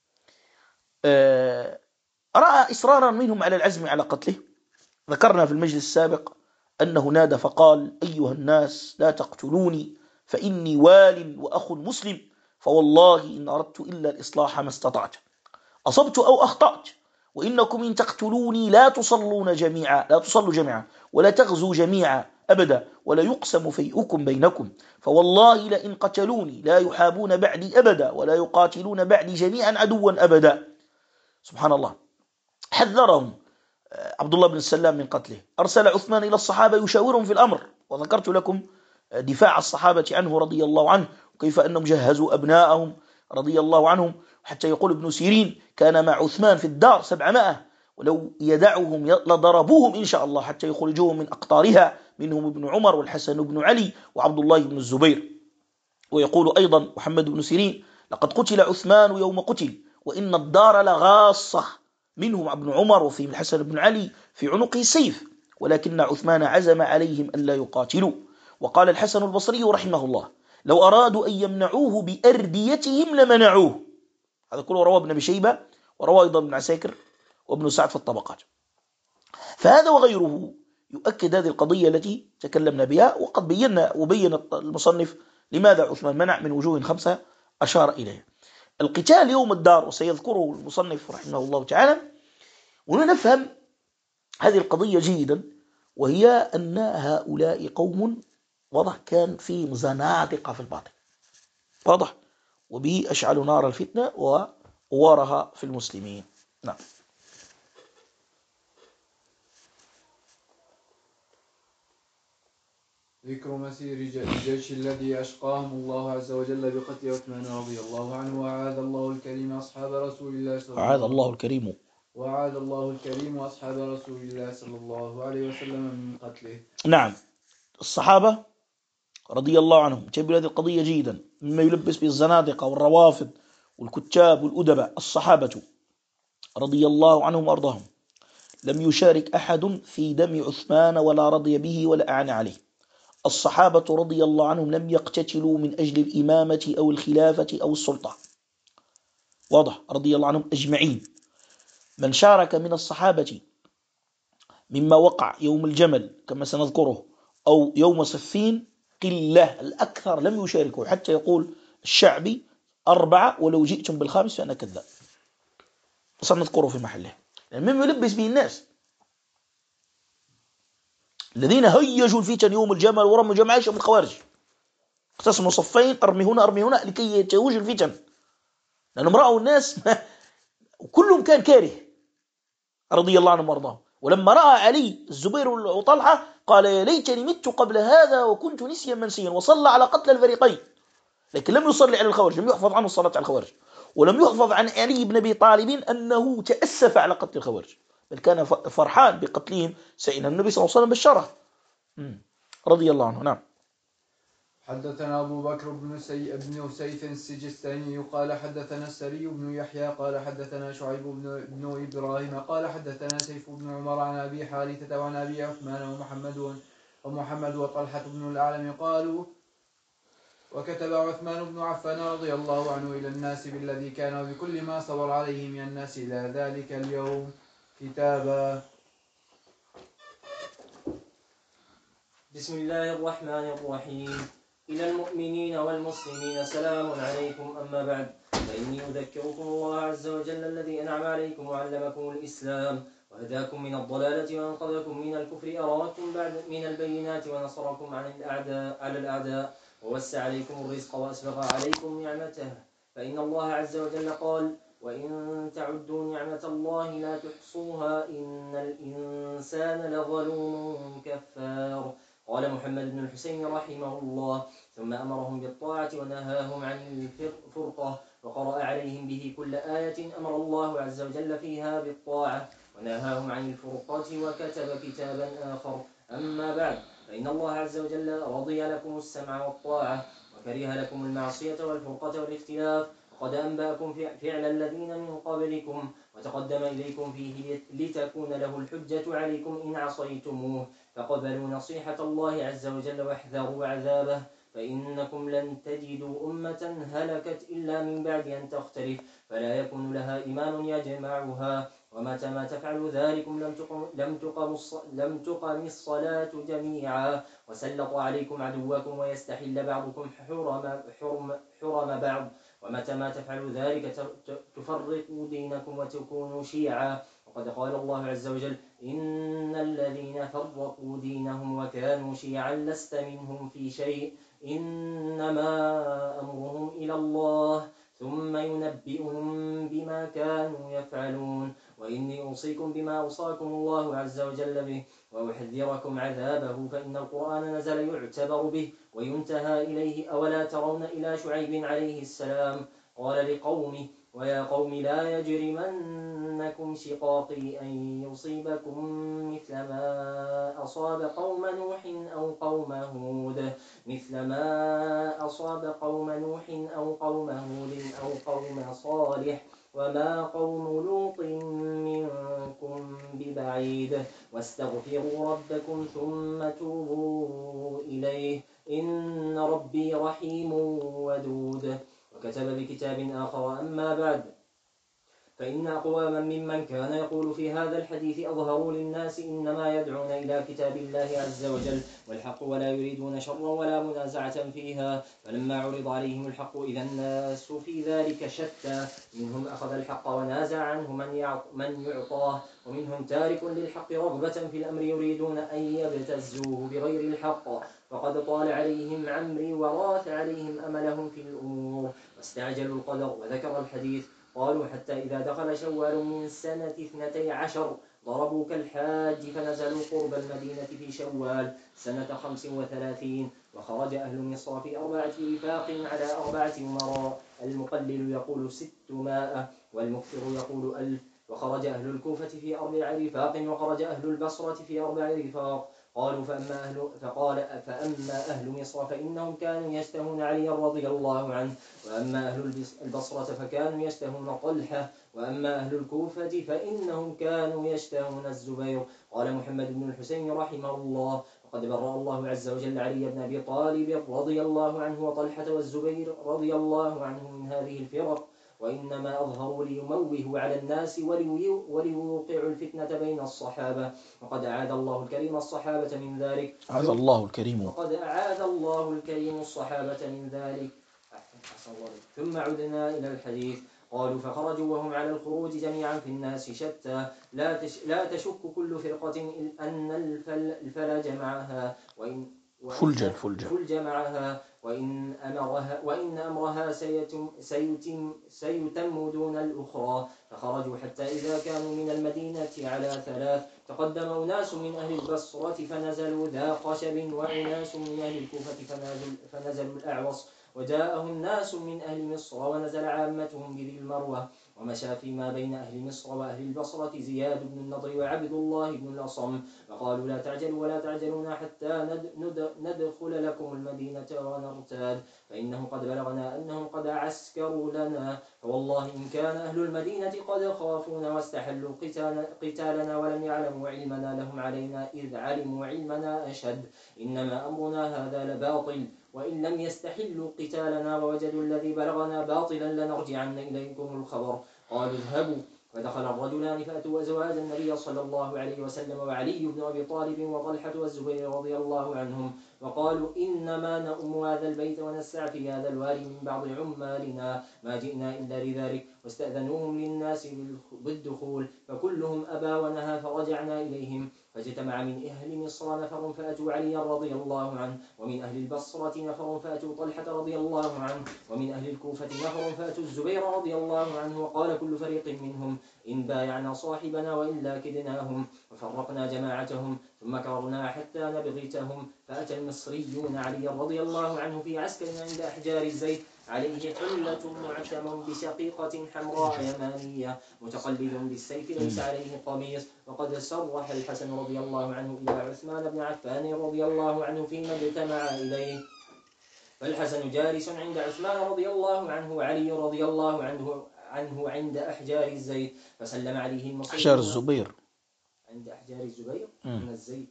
رأى إصرارا منهم على العزم على قتله. ذكرنا في المجلس السابق أنه نادى فقال أيها الناس لا تقتلوني فإني وال وأخ مسلم، فوالله إن أردت إلا الإصلاح ما استطعت، أصبت أو أخطأت، وإنكم إن تقتلوني لا تصلوا جميعا ولا تغزوا جميعا أبدا، ولا يقسم فيئكم بينكم، فوالله لئن قتلوني لا يحابون بعدي أبدا، ولا يقاتلون بعدي جميعا عدوا أبدا. سبحان الله. حذرهم عبد الله بن السلام من قتله. أرسل عثمان إلى الصحابة يشاورهم في الأمر، وذكرت لكم دفاع الصحابة عنه رضي الله عنه، وكيف أنهم جهزوا أبناءهم رضي الله عنهم، حتى يقول ابن سيرين كان مع عثمان في الدار 700، ولو يدعهم لضربوهم إن شاء الله حتى يخرجوهم من أقطارها، منهم ابن عمر والحسن بن علي وعبد الله بن الزبير. ويقول أيضا محمد بن سيرين لقد قتل عثمان يوم قتل وإن الدار لغاصة، منهم ابن عمر وفي الحسن بن علي في عنقه السيف، ولكن عثمان عزم عليهم ألا يقاتلوا. وقال الحسن البصري رحمه الله لو أرادوا أن يمنعوه بأرديتهم لمنعوه. هذا كله رواه ابن أبي شيبة، ورواه أيضا ابن عساكر، وابن سعد في الطبقات. فهذا وغيره يؤكد هذه القضية التي تكلمنا بها، وقد وبين المصنف لماذا عثمان منع من وجوه 5 أشار إليه. القتال يوم الدار وسيذكره المصنف رحمه الله تعالى، ونفهم هذه القضية جيدا، وهي أن هؤلاء قوم واضح كان في زنادقة في الباطن واضح، وبه أشعل نار الفتنة ووارها في المسلمين. نعم. ذكر مسير الجيش الذي أشقاهم الله عز وجل بقتل عثمان رضي الله عنه. وعاد الله الكريم أصحاب رسول الله صلى الله عليه وسلم وعاد الله الكريم أصحاب رسول الله صلى الله عليه وسلم من قتله. نعم. الصحابة رضي الله عنهم تبين هذه القضية جيدا، مما يلبس بالزنادقة والروافض والكتاب والأدباء. الصحابة رضي الله عنهم وأرضاهم لم يشارك أحد في دم عثمان ولا رضي به ولا أعان عليه. الصحابة رضي الله عنهم لم يقتتلوا من أجل الإمامة أو الخلافة أو السلطة، واضح، رضي الله عنهم أجمعين. من شارك من الصحابة مما وقع يوم الجمل كما سنذكره أو يوم صفين قلة، الأكثر لم يشاركوا، حتى يقول الشعبي 4 ولو جئتم بالخامس فأنا كذاب، سنذكره في محله. يعني مما يلبس به الناس الذين هيجوا الفتن يوم الجمل ورموا جمع عائشة بالخوارج، اقتسموا صفين، أرمي هنا أرمي هنا لكي يتوج الفتن، لأنهم رأوا الناس وكلهم كان كاره رضي الله عنهم وارضاهم. ولما رأى علي الزبير وطلحة قال يا ليتني مت قبل هذا وكنت نسيا منسيا، وصلى على قتل الفريقين، لكن لم يصلي على الخوارج، لم يحفظ عنه الصلاة على الخوارج، ولم يحفظ عن علي بن أبي طالب أنه تأسف على قتل الخوارج، بل كان فرحان بقتلهم، سئل النبي صلى الله عليه وسلم بالشرع رضي الله عنه. نعم. حدثنا أبو بكر بن سيف السجستاني قال حدثنا السري بن يحيى قال حدثنا شعيب بن إبراهيم قال حدثنا سيف بن عمر عن أبي حارثة وعن أبي عثمان ومحمد وطلحة بن الأعلم قالوا وكتب عثمان بن عفان رضي الله عنه إلى الناس بالذي كان وبكل ما صبر عليه من الناس إلى ذلك اليوم كتابا. بسم الله الرحمن الرحيم. إلى المؤمنين والمسلمين سلام عليكم، أما بعد، فإني أذكركم الله عز وجل الذي أنعم عليكم وعلمكم الإسلام وهداكم من الضلالة وأنقذكم من الكفر، أراكم بعد من البينات ونصركم على الأعداء ووسع عليكم الرزق وأسبغ عليكم نعمته. فإن الله عز وجل قال وإن تعدوا نعمة الله لا تحصوها إن الإنسان لظلوم كفار. قال محمد بن الحسين رحمه الله ثم أمرهم بالطاعة ونهاهم عن الفرقة، وقرأ عليهم به كل آية أمر الله عز وجل فيها بالطاعة ونهاهم عن الفرقة، وكتب كتابا آخر. أما بعد، فإن الله عز وجل رضي لكم السمع والطاعة وكره لكم المعصية والفرقة والاختلاف، وقد أنبأكم فعل الذين من قبلكم وتقدم إليكم فيه لتكون له الحجة عليكم إن عصيتموه، فقبلوا نصيحة الله عز وجل واحذروا عذابه. فإنكم لن تجدوا أمة هلكت إلا من بعد أن تختلف فلا يكون لها إمام يجمعها، ومتى ما تفعلوا ذلكم لم تقم الصلاة جميعا، وسلط عليكم عدوكم ويستحل بعضكم حرم بعض، ومتى ما تفعلوا ذلك تفرقوا دينكم وتكونوا شيعا. وقد قال الله عز وجل إن الذين فرقوا دينهم وكانوا شيعا لست منهم في شيء إنما أمرهم إلى الله ثم ينبئهم بما كانوا يفعلون. وإني أوصيكم بما أوصاكم الله عز وجل به وأحذركم عذابه، فإن القرآن نزل يعتبر به وينتهى إليه. أولا ترون إلى شعيب عليه السلام قال لقومه ويا قوم لا يجرمنكم شقاقي أن يصيبكم مثل ما أصاب قوم نوح أو قوم هود أو قوم قوم صالح وما قوم لوط منكم ببعيد، واستغفروا ربكم ثم توبوا إليه إن ربي رحيم ودود. وكتب بكتاب آخر أما بعد، فإن أقواما ممن كان يقول في هذا الحديث أظهروا للناس إنما يدعون إلى كتاب الله عز وجل والحق ولا يريدون شرا ولا منازعة فيها، فلما عرض عليهم الحق إذا الناس في ذلك شتى، منهم أخذ الحق ونازع عنه من يعطاه، ومنهم تارك للحق رغبة في الأمر يريدون أن يبتزوه بغير الحق، فقد طال عليهم عمري وراث عليهم أملهم في الأمور واستعجلوا القدر. وذكر الحديث قالوا حتى إذا دخل شوال من سنة 12 ضربوا كالحاج فنزلوا قرب المدينة في شوال سنة 35 وخرج أهل مصر في 4 رفاق على 4 أمراء، المقلل يقول 600 والمكثر يقول 1000. وخرج أهل الكوفة في 4 رفاق وخرج أهل البصرة في 4 رفاق. قالوا فأما أهل مصر فإنهم كانوا يشتهون علي رضي الله عنه، وأما أهل البصرة فكانوا يشتهون طلحة، وأما أهل الكوفة فإنهم كانوا يشتهون الزبير. قال محمد بن الحسين رحمه الله: وقد برأ الله عز وجل علي بن أبي طالب رضي الله عنه وطلحة والزبير رضي الله عنه من هذه الفرق، وإنما أظهروا ليموهوا على الناس وليوقعوا الفتنة بين الصحابة، وقد أعاد الله الكريم الصحابة من ذلك. وقد أعاد الله الكريم الصحابة من ذلك. ثم عدنا إلى الحديث. قالوا فخرجوا وهم على الخروج جميعا في الناس شتى، لا تشك كل فرقة أن الفلج معها فلج معها وإن أمرها سيتم دون الأخرى. فخرجوا حتى إذا كانوا من المدينة على 3 تقدم أناس من أهل البصرة فنزلوا ذا خشب، وأناس من أهل الكوفة فنزلوا الأعوص، وجاءهم ناس من أهل مصر ونزل عامتهم بذي المروة. ومشى فيما بين أهل مصر وأهل البصرة زياد بن النضر وعبد الله بن الأصم، فقالوا لا تعجلوا ولا تعجلون حتى ندخل لكم المدينة ونرتاد، فإنه قد بلغنا أنهم قد عسكروا لنا، فوالله إن كان أهل المدينة قد خافونا واستحلوا قتالنا ولم يعلموا علمنا لهم علينا إذ علموا علمنا أشد، إنما أمرنا هذا لباطل، وإن لم يستحلوا قتالنا ووجدوا الذي بلغنا باطلا لنرجعن إليكم الخبر. قالوا اذهبوا. فدخل الرجلان فأتوا أزواج النبي صلى الله عليه وسلم وعلي بن أبي طالب وطلحة والزبير رضي الله عنهم، وقالوا إنما نؤم هذا البيت ونسع في هذا الوادي من بعض عمالنا، ما جئنا إلا لذلك. واستأذنوهم للناس بالدخول فكلهم أبى ونهى، فرجعنا إليهم. فاجتمع من أهل مصر نفر فأتوا علي رضي الله عنه، ومن أهل البصرة نفر فأتوا طلحة رضي الله عنه، ومن أهل الكوفة نفر فأتوا الزبير رضي الله عنه. وقال كل فريق منهم إن بايعنا صاحبنا وإلا كدناهم، وفرقنا جماعتهم ثم كرنا حتى نبغتهم. فأتى المصريون علي رضي الله عنه في عسكر عند أحجار الزيت، عليه حلة معتم بشقيقة حمراء يمانية، متقلد بالسيف ليس عليه قميص. وقد صرح الحسن رضي الله عنه إلى عثمان بن عفان رضي الله عنه فيما اجتمع إليه، فالحسن جالس عند عثمان رضي الله عنه وعلي رضي الله عنه عند أحجار الزيت، فسلم عليه المصريون. أحجار الزبير عند أحجار الزبير من الزيت.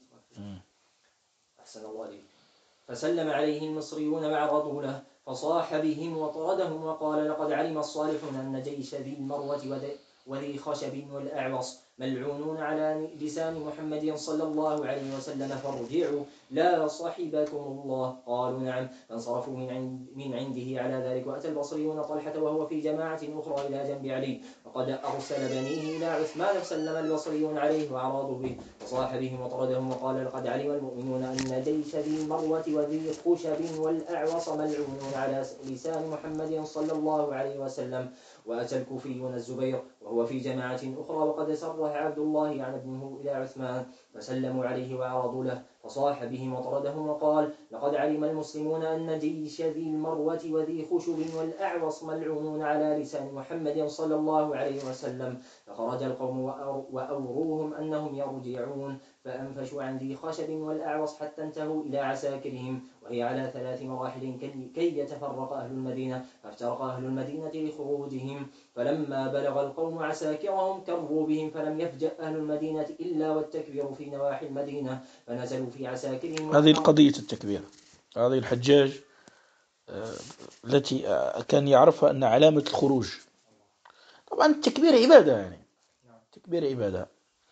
أحسن الله عليه. فسلم عليه المصريون وعرضوا له، فصاح بهم وطردهم وقال لقد علم الصالحون أن جيش ذي المروة وذي خشب والأعوص ملعونون على لسان محمد صلى الله عليه وسلم، فارجعوا لا صحبكم الله. قالوا نعم، فانصرفوا من عنده على ذلك. وأتى البصريون طلحة وهو في جماعة أخرى إلى جنب علي، وقد أرسل بنيه إلى عثمان، فسلم البصريون عليه وأعراضوا به، وصاح بهم وطردهم وقال لقد علم المؤمنون أن جيش ذي المروة وذي خشب والأعوص ملعونون على لسان محمد صلى الله عليه وسلم. وأتى الكوفيون الزبير وهو في جماعة أخرى، وقد صرح عبد الله عن ابنه إلى عثمان، فسلموا عليه وأعرضوا له، فصاح بهم وطردهم وقال لقد علم المسلمون أن جيش ذي المروة وذي خشب والأعوص ملعونون على لسان محمد صلى الله عليه وسلم. فخرج القوم وأوروهم أنهم يرجعون، فأنفشوا عن ذي خشب والأعوص حتى انتهوا إلى عساكرهم، وهي على 3 مراحل كي يتفرق أهل المدينة. فافترق أهل المدينة لخروجهم، فلما بلغ القوم عساكرهم كروا بهم، فلم يفجأ أهل المدينة إلا والتكبير في نواحي المدينة، فنزلوا في عساكرهم. هذه القضية التكبير، هذه الحجاج التي كان يعرفها أن علامة الخروج، طبعا التكبير عبادة، يعني التكبير عبادة.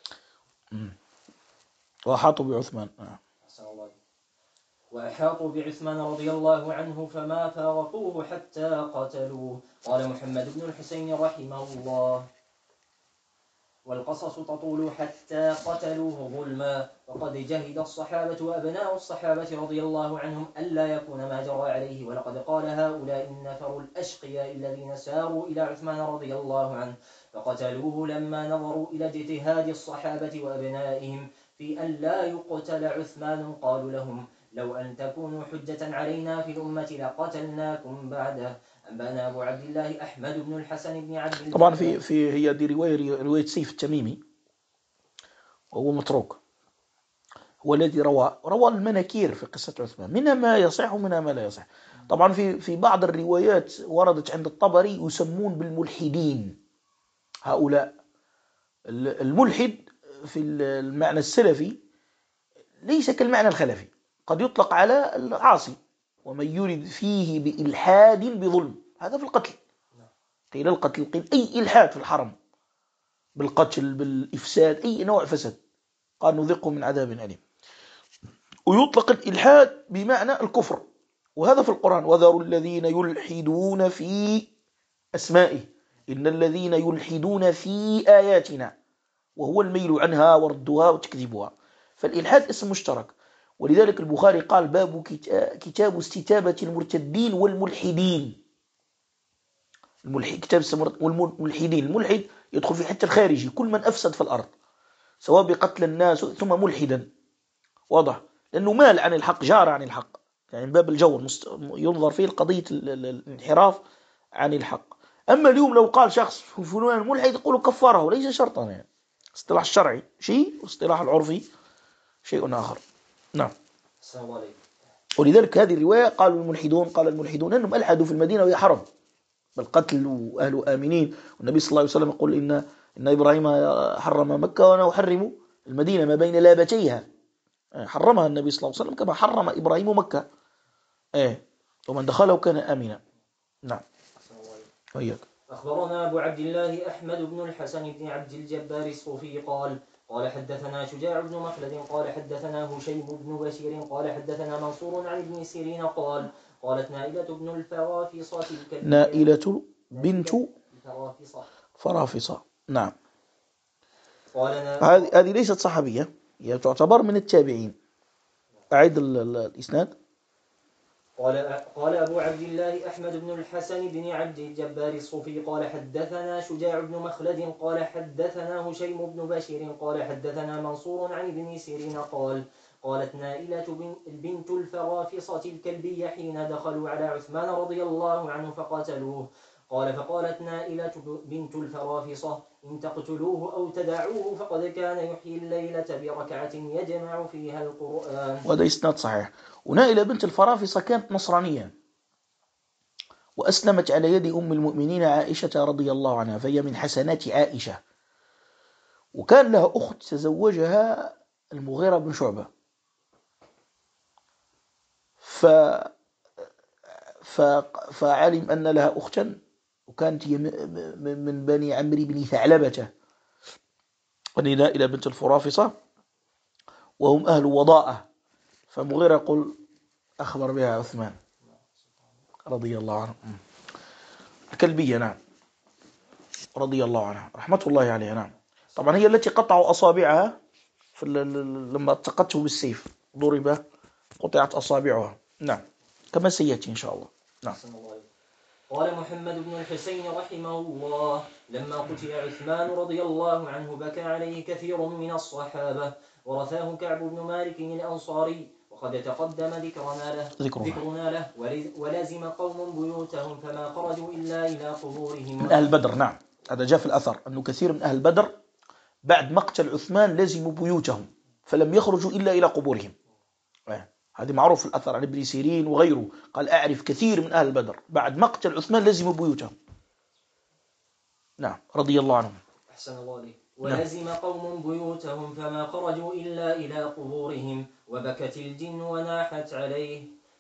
وأحاطوا بعثمان. وأحاطوا بعثمان رضي الله عنه فما فارقوه حتى قتلوه. قال محمد بن الحسين رحمه الله: والقصص تطول حتى قتلوه ظلما. وقد جهد الصحابة وأبناء الصحابة رضي الله عنهم ألا يكون ما جرى عليه، ولقد قال هؤلاء النفر الأشقياء الذين ساروا إلى عثمان رضي الله عنه فقتلوه لما نظروا إلى اجتهاد الصحابة وأبنائهم في أن لا يقتل عثمان، قالوا لهم: لو أن تكونوا حجة علينا في الأمة لقتلناكم بعده. أنبأنا أبو عبد الله أحمد بن الحسن بن عبد الله. طبعا هي دي رواية سيف التميمي، وهو متروك. هو الذي روى المناكير في قصة عثمان، منها ما يصح ومنها ما لا يصح. طبعا في بعض الروايات وردت عند الطبري يسمون بالملحدين. هؤلاء الملحد في المعنى السلفي ليس كالمعنى الخلفي، قد يطلق على العاصي: ومن يرد فيه بإلحاد بظلم، هذا في القتل. قيل القتل، قيل أي إلحاد في الحرم، بالقتل بالإفساد، أي نوع فساد، قال نذقه من عذاب أليم. ويطلق الإلحاد بمعنى الكفر، وهذا في القرآن: وذروا الذين يلحدون في أسمائه إن الذين يلحدون في آياتنا، وهو الميل عنها وردها وتكذيبها. فالإلحاد اسم مشترك، ولذلك البخاري قال: باب كتاب استتابة المرتدين والملحدين. كتاب والملحدين، الملحد يدخل في حتى الخارجي، كل من أفسد في الأرض سواء بقتل الناس ثم ملحدا، واضح، لأنه مال عن الحق، جار عن الحق، يعني باب الجور ينظر فيه القضية الانحراف عن الحق. أما اليوم لو قال شخص فلان ملحد يقول كفره، ليس شرطا، يعني اصطلاح الشرعي شيء واصطلاح العرفي شيء آخر. نعم. ولذلك هذه الرواية قال الملحدون أنهم ألحدوا في المدينة وهي حرم بالقتل وأهل آمنين. والنبي صلى الله عليه وسلم يقول إن إبراهيم حرم مكة وأنا أحرم المدينة ما بين لابتيها، حرمها النبي صلى الله عليه وسلم كما حرم إبراهيم مكة، ومن دخله كان آمنا. نعم. وإياك. أخبرنا أبو عبد الله أحمد بن الحسن بن عبد الجبار الصوفي قال حدثنا شجاع بن مخلد قال حدثنا هشيم بن بشير قال حدثنا منصور عن ابن سيرين قالت نائلة بن الفرافصة نائلة بنت فرافصة. نعم. هذه ليست صحابية، هي تعتبر من التابعين. أعيد الإسناد. قال أبو عبد الله أحمد بن الحسن بن عبد الجبار الصوفي قال حدثنا شجاع بن مخلد قال حدثنا هشيم بن بشير قال حدثنا منصور عن ابن سيرين قالت نائلة بنت الفرافصة الكلبية حين دخلوا على عثمان رضي الله عنه فقتلوه، فقالت نائلة بنت الفرافصة: إن تقتلوه أو تدعوه فقد كان يحيي الليلة بركعة يجمع فيها القرآن. وهذا إسناد صحيح. ونائلة بنت الفرافصة كانت نصرانية، وأسلمت على يد أم المؤمنين عائشة رضي الله عنها، فهي من حسنات عائشة. وكان لها أخت تزوجها المغيرة بن شعبة، فعلم أن لها أختا، وكانت هي من بني عمرو بن ثعلبة، ونائلة بنت الفرافصة، وهم أهل وضاءة. فمغيرة يقول أخبر بها عثمان رضي الله عنه، الكلبية. نعم. رضي الله عنها رحمة الله عليها. نعم. طبعا هي التي قطعوا أصابعها لما التقته بالسيف، ضرب قطعت أصابعها. نعم، كما سيأتي إن شاء الله. نعم. قال محمد بن الحسين رحمه الله: لما قتل عثمان رضي الله عنه بكى عليه كثير من الصحابة، ورثاه كعب بن مالك الأنصاري، وقد تقدم ذكرنا له ولازم قوم بيوتهم فما خرجوا إلا إلى قبورهم. من أهل بدر. نعم، هذا جاء في الأثر أنه كثير من أهل بدر بعد مقتل عثمان لازموا بيوتهم فلم يخرجوا إلا إلى قبورهم. هذا معروف في الأثر عن ابن سيرين وغيره، قال أعرف كثير من أهل بدر بعد مقتل عثمان لازموا بيوتهم. نعم، رضي الله عنهم. أحسن الله عليك. ولزم قوم بيوتهم فما خرجوا إلا إلى قبورهم، وبكت الجن وناحت عليه.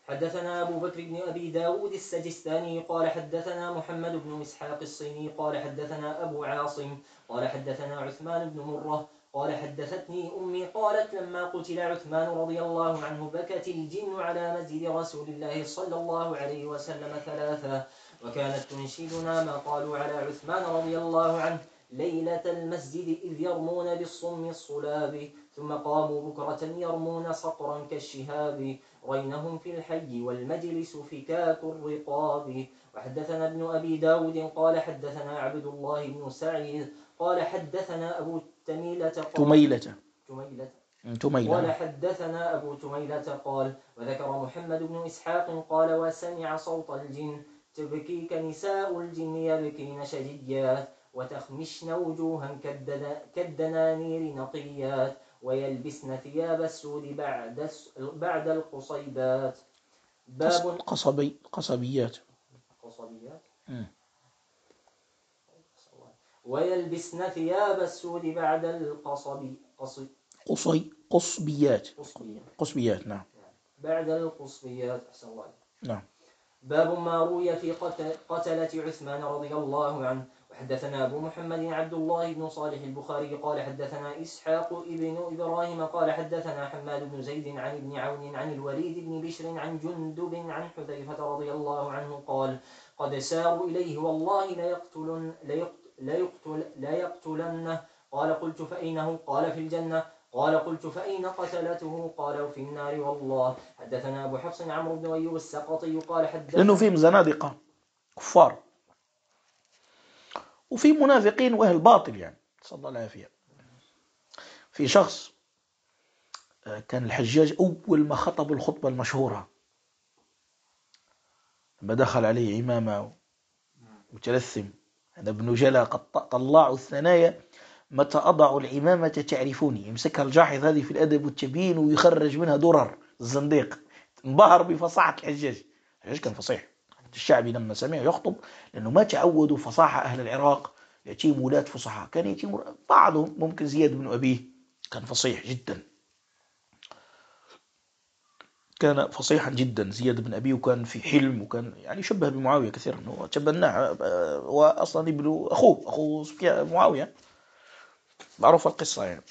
حدثنا أبو بكر بن أبي داود السجستاني قال حدثنا محمد بن إسحاق الصيني قال حدثنا أبو عاصم قال حدثنا عثمان بن مرة قال حدثتني أمي قالت لما قتل عثمان رضي الله عنه بكت الجن على مسجد رسول الله صلى الله عليه وسلم ثلاثة، وكانت تنشدنا ما قالوا على عثمان رضي الله عنه ليلة المسجد إذ يرمون بالصم الصلاب، ثم قاموا بكرة يرمون صقرا كالشهاب، رينهم في الحي والمجلس فكاك الرقاب. وحدثنا ابن أبي داود قال حدثنا عبد الله بن سعيد قال حدثنا أبو تميلة قال حدثنا أبو تميلة قال وذكر محمد بن إسحاق قال وسمع صوت الجن تبكيك نساء الجن يبكين شجيات وتخمشن وجوها كالدنانير نقيات ويلبسن ثياب السود بعد القصيبات. باب قصبيات ويلبسن ثياب السود بعد قصبيات. نعم. بعد القصبيات. أحسن الله. نعم. باب ما روي في قتلة عثمان رضي الله عنه. وحدثنا أبو محمد عبد الله بن صالح البخاري قال حدثنا إسحاق ابن إبراهيم قال حدثنا حماد بن زيد عن ابن عون عن الوليد بن بشر عن جندب عن حذيفة رضي الله عنه قال قد ساروا إليه والله لا يقتلنه. قال قلت فأينه؟ قال في الجنة. قال قلت فأين قتلته؟ قال في النار والله. حدثنا أبو حفص عمرو بن أيوب السقطي قال حدثنا لأنه فيهم زنادقة كفار وفي منافقين وأهل باطل، يعني صلى الله العافية. في شخص كان الحجاج أول ما خطب الخطبة المشهورة لما دخل عليه إمامة متلثم أنا ابن جلا قد طلعوا الثنايا متى أضع العمامة تعرفوني، يمسكها الجاحظ هذه في الأدب والتبيين ويخرج منها درر الزنديق. انبهر بفصاحة الحجاج كان فصيح. الشعبي لما سمع يخطب لأنه ما تعودوا فصاحة أهل العراق، يتيم ولاد فصحاء، كان يتيم بعضهم ممكن زياد بن أبيه كان فصيح جدا، كان فصيحا جدا زياد بن أبيه، وكان في حلم، وكان يعني شبه بمعاوية كثيرا، هو تبناه وأصلا ابن أخو معاوية، معروف القصة يعني،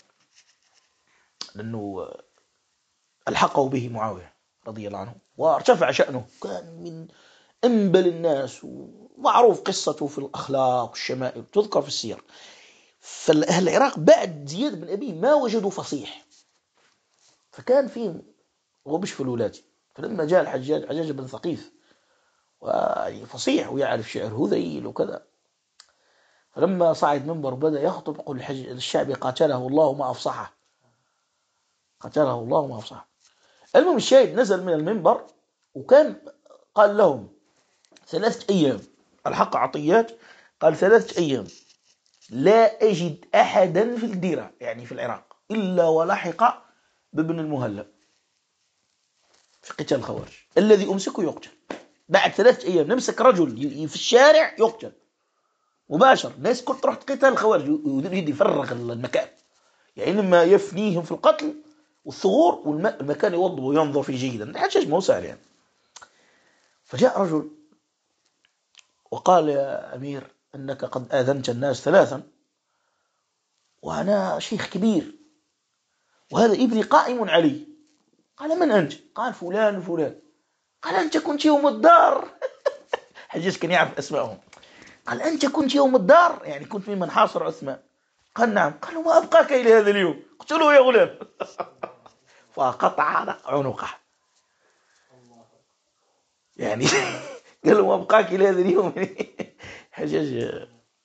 لأنه ألحقه به معاوية رضي الله عنه وارتفع شأنه، كان من أنبل الناس، ومعروف قصته في الأخلاق والشمائل تذكر في السير. فأهل العراق بعد زياد بن أبيه ما وجدوا فصيح، فكان فيه غبش في الولاة. فلما جاء حجاج بن ثقيف وفصيح ويعرف شعر هذيل وكذا، فلما صعد منبر بدأ يخطب يقول الشعب قاتله الله ما أفصحه، قاتله الله ما أفصحه. المهم الشاهد نزل من المنبر وكان قال لهم 3 أيام، الحق عطيات، قال 3 أيام لا أجد أحدا في الديرة يعني في العراق إلا ولحق بابن المهلب في قتال الخوارج، الذي أمسكه يقتل. بعد 3 أيام نمسك رجل في الشارع يقتل مباشر. الناس كنت تروح قتال الخوارج يريد يفرغ المكان، يعني إنما يفنيهم في القتل والثغور والمكان يوضب وينظر فيه جيدا. الحجاج مو سهل يعني. فجاء رجل وقال يا أمير أنك قد آذنت الناس 3 وأنا شيخ كبير وهذا ابني قائم علي. قال من أنت؟ قال فلان وفلان. قال أنت كنت يوم الدار حجاج كان يعرف أسمائهم. قال أنت كنت يوم الدار، يعني كنت ممن حاصر عثمان. قال نعم. قالوا ما أبقاك إلى هذا اليوم؟ اقتلوه يا غلام. فقطع عنقه، يعني قالوا ما أبقاك إلى هذا اليوم. حجاج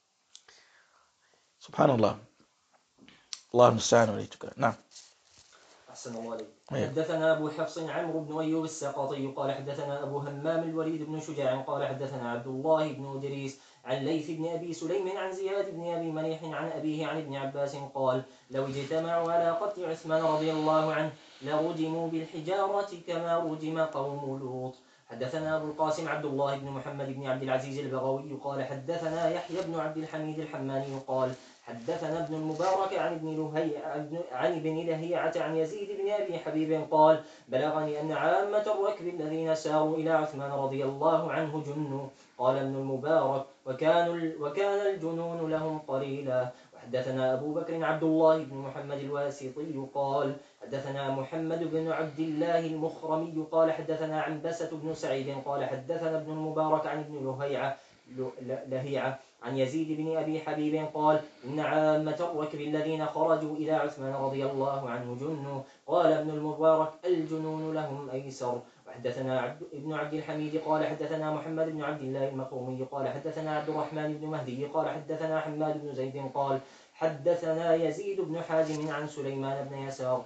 سبحان الله، الله المستعان وليتك. نعم. أحسن الله عليك. حدثنا أبو حفص عمرو بن أيوب السقطي قال حدثنا أبو همام الوليد بن شجاع قال حدثنا عبد الله بن إدريس عن ليث بن أبي سليم عن زياد بن أبي منيح عن أبيه عن ابن عباس قال لو اجتمعوا على قتل عثمان رضي الله عنه لرجموا بالحجارة كما رجم قوم لوط. حدثنا أبو القاسم عبد الله بن محمد بن عبد العزيز البغوي قال حدثنا يحيى بن عبد الحميد الحماني قال حدثنا ابن المبارك عن ابن لهيعة عن يزيد بن أبي حبيب قال بلغني أن عامة الركب الذين ساروا إلى عثمان رضي الله عنه جنوا. قال ابن المبارك وكان الجنون لهم قليلا. وحدثنا أبو بكر عبد الله بن محمد الواسطي قال حدثنا محمد بن عبد الله المخرمي قال حدثنا عنبسة بن سعيد قال حدثنا ابن المبارك عن ابن لهيعة عن يزيد بن أبي حبيب قال إن عامة الركب الذين خرجوا إلى عثمان رضي الله عنه جنوا. قال ابن المبارك الجنون لهم أيسر. وحدثنا ابن عبد الحميد قال حدثنا محمد بن عبد الله المخرومي قال حدثنا عبد الرحمن بن مهدي قال حدثنا حماد بن زيد قال حدثنا يزيد بن حازم عن سليمان بن يسار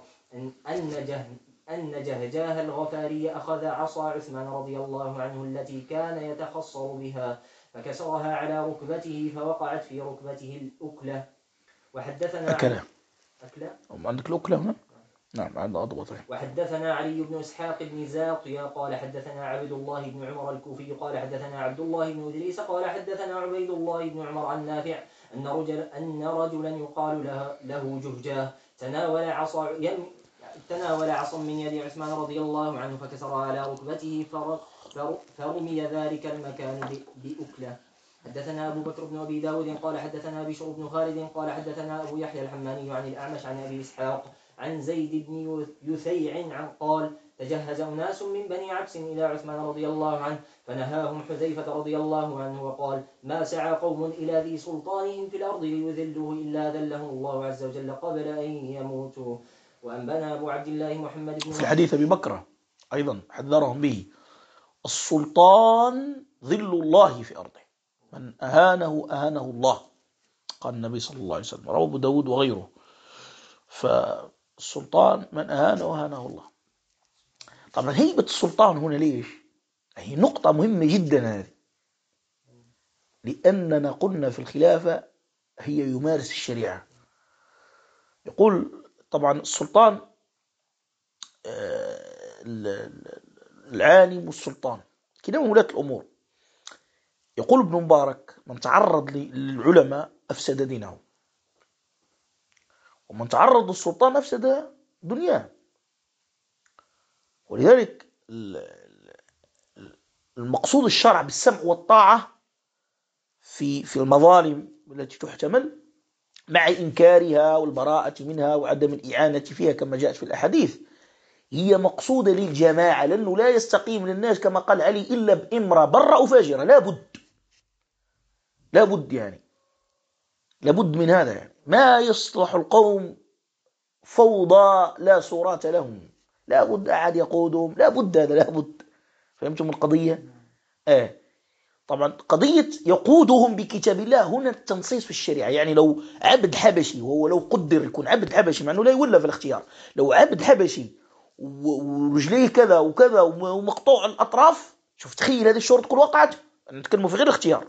أن جهجاه الغفاري أخذ عصا عثمان رضي الله عنه التي كان يتخصر بها فكسرها على ركبته فوقعت في ركبته الأكلة. وحدثنا أكلة عندك الأكلة هنا؟ نعم عند أضبط. وحدثنا علي بن إسحاق بن زاقيا قال حدثنا عبد الله بن عمر الكوفي قال حدثنا عبد الله بن إدريس قال حدثنا عبيد الله بن عمر عن نافع أن رجلا يقال له جهجاه تناول عصا من يد عثمان رضي الله عنه فكسرها على ركبته فرمي ذلك المكان بأكلة. حدثنا أبو بكر بن أبي داود قال حدثنا بشر بن خالد قال حدثنا أبو يحيى الحماني عن الأعمش عن أبي إسحاق عن زيد بن يثيع قال تجهز أناس من بني عبس إلى عثمان رضي الله عنه فنهاهم حذيفة رضي الله عنه وقال ما سعى قوم إلى ذي سلطانهم في الأرض ليذلوه إلا ذلهم الله عز وجل قبل أن يموتوا. وأنبأنا أبو عبد الله محمد بن في حديث أبي بكر أيضا حذرهم به السلطان ظل الله في أرضه من أهانه الله قال النبي صلى الله عليه وسلم رواه أبو داود وغيره. فالسلطان من أهانه الله. طبعا هيبة السلطان هنا ليش؟ هي نقطة مهمة جدا هذه لأننا قلنا في الخلافة هي يمارس الشريعة. يقول طبعا السلطان العالم والسلطان كلاهما ولاة الأمور. يقول ابن مبارك من تعرض للعلماء أفسد دينه ومن تعرض للسلطان أفسد دنياه. ولذلك المقصود الشرع بالسمع والطاعة في المظالم التي تحتمل مع إنكارها والبراءة منها وعدم الإعانة فيها كما جاءت في الأحاديث هي مقصودة للجماعة لأنه لا يستقيم للناس كما قال علي إلا بإمرأة برة أو فاجرة. لابد يعني لابد من هذا يعني ما يصلح القوم فوضى لا صورات لهم لابد أحد يقودهم لابد هذا لابد. فهمتم القضية؟ طبعا قضية يقودهم بكتاب الله هنا التنصيص في الشريعة. يعني لو عبد حبشي وهو لو قدر يكون عبد حبشي مع أنه لا يولى في الاختيار لو عبد حبشي ورجليه كذا وكذا ومقطوع الأطراف شوف تخيل هذه الشروط كل وقعت نتكلموا في غير اختيار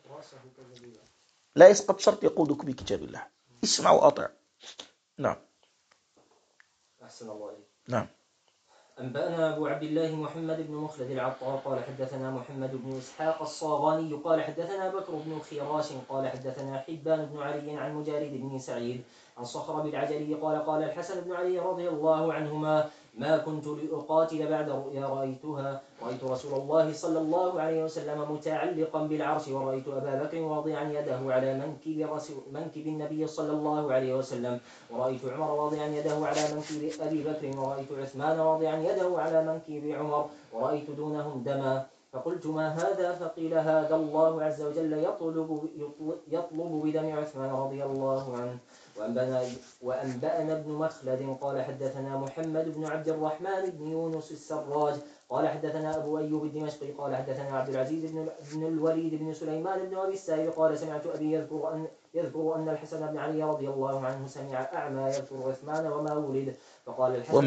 لا يسقط شرط يقودك بكتاب الله اسمع وأطع. نعم أحسن الله عليك. نعم. أنبأنا أبو عبد الله محمد بن مخلد العطار قال حدثنا محمد بن إسحاق الصاغاني قال حدثنا بكر بن خراش قال حدثنا حبان بن علي عن مجارد بن سعيد عن صخر بالعجلي قال الحسن بن علي رضي الله عنهما ما كنت لأقاتل بعد رؤيا رأيت رسول الله صلى الله عليه وسلم متعلقا بالعرش ورأيت أبا بكر واضعا يده على منكب النبي صلى الله عليه وسلم ورأيت عمر واضعا يده على منكب أبي بكر ورأيت عثمان واضعا يده على منكب عمر ورأيت دونهم دما فقلت ما هذا فقيل هذا الله عز وجل يطلب بدم عثمان رضي الله عنه. وأنبأنا ابن مخلد قال حدثنا محمد بن عبد الرحمن بن يونس السراج قال حدثنا أبو أيوب الدمشقي قال حدثنا عبد العزيز بن الوليد بن سليمان بن أبي السائب قال سمعت أبي يذكر أن الحسن بن علي رضي الله عنه سمع أعمى يذكر عثمان وما ولد فقال الحسن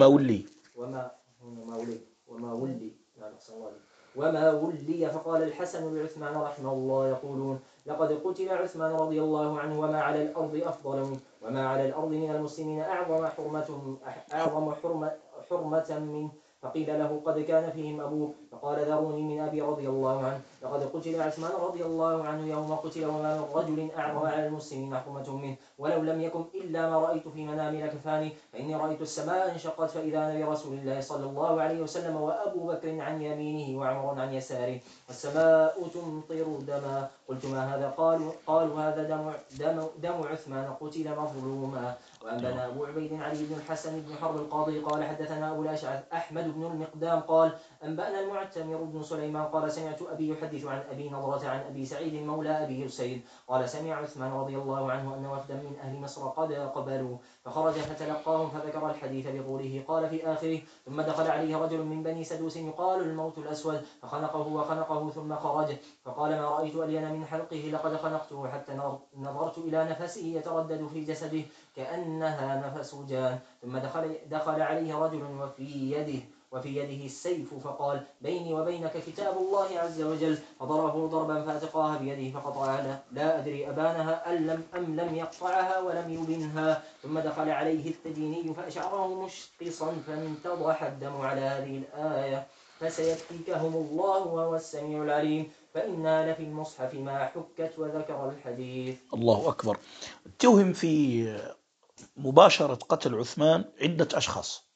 وما ولي فقال الحسن لعثمان رحمه الله يقولون لقد قتل عثمان رضي الله عنه وما على الأرض أفضل وما على الأرض من المسلمين أعظم حرمة فقيل له قد كان فيهم أبوك، فقال ذروني من أبي رضي الله عنه، لقد قتل عثمان رضي الله عنه يوم قتل، وما من رجل أعظم على المسلمين حكمة منه، ولو لم يكن إلا ما رأيت في منامي لكفاني، فإني رأيت السماء انشقت فإذا نبي رسول الله صلى الله عليه وسلم وأبو بكر عن يمينه وعمر عن يساره، والسماء تمطر دما. قلت ما هذا؟ قالوا هذا دم عثمان قتل مظلوما. وأنبأنا أبو عبيد علي بن الحسن بن حرب القاضي قال حدثنا أبو الأشعث أحمد بن المقدام قال أنبأنا المعتمر بن سليمان قال سمعت أبي يحدث عن أبي نضرة عن أبي سعيد مولى أبي أسيد قال سمع عثمان رضي الله عنه أن وفدا من أهل مصر قد قبلوا، فخرج فتلقاهم فذكر الحديث بطوله. قال في آخره ثم دخل عليه رجل من بني سدوس يقال الموت الأسود فخنقه ثم خرج، فقال ما رأيت ألين من حلقه، لقد خنقته حتى نظرت إلى نفسه يتردد في جسده كأنها نفس جان. ثم دخل عليه رجل وفي يده السيف، فقال بيني وبينك كتاب الله عز وجل، فضربه ضربا فأتقاها بيده فقطعها، لا أدري أبانها أم لم يقطعها ولم يبنها. ثم دخل عليه التديني فأشعره مشقصا فانتضح الدم على هذه الآية فسيكفيكهم الله وهو السميع العليم، فإنا لفي المصحف ما حكت، وذكر الحديث. الله أكبر. اتهم في مباشرة قتل عثمان عدة أشخاص.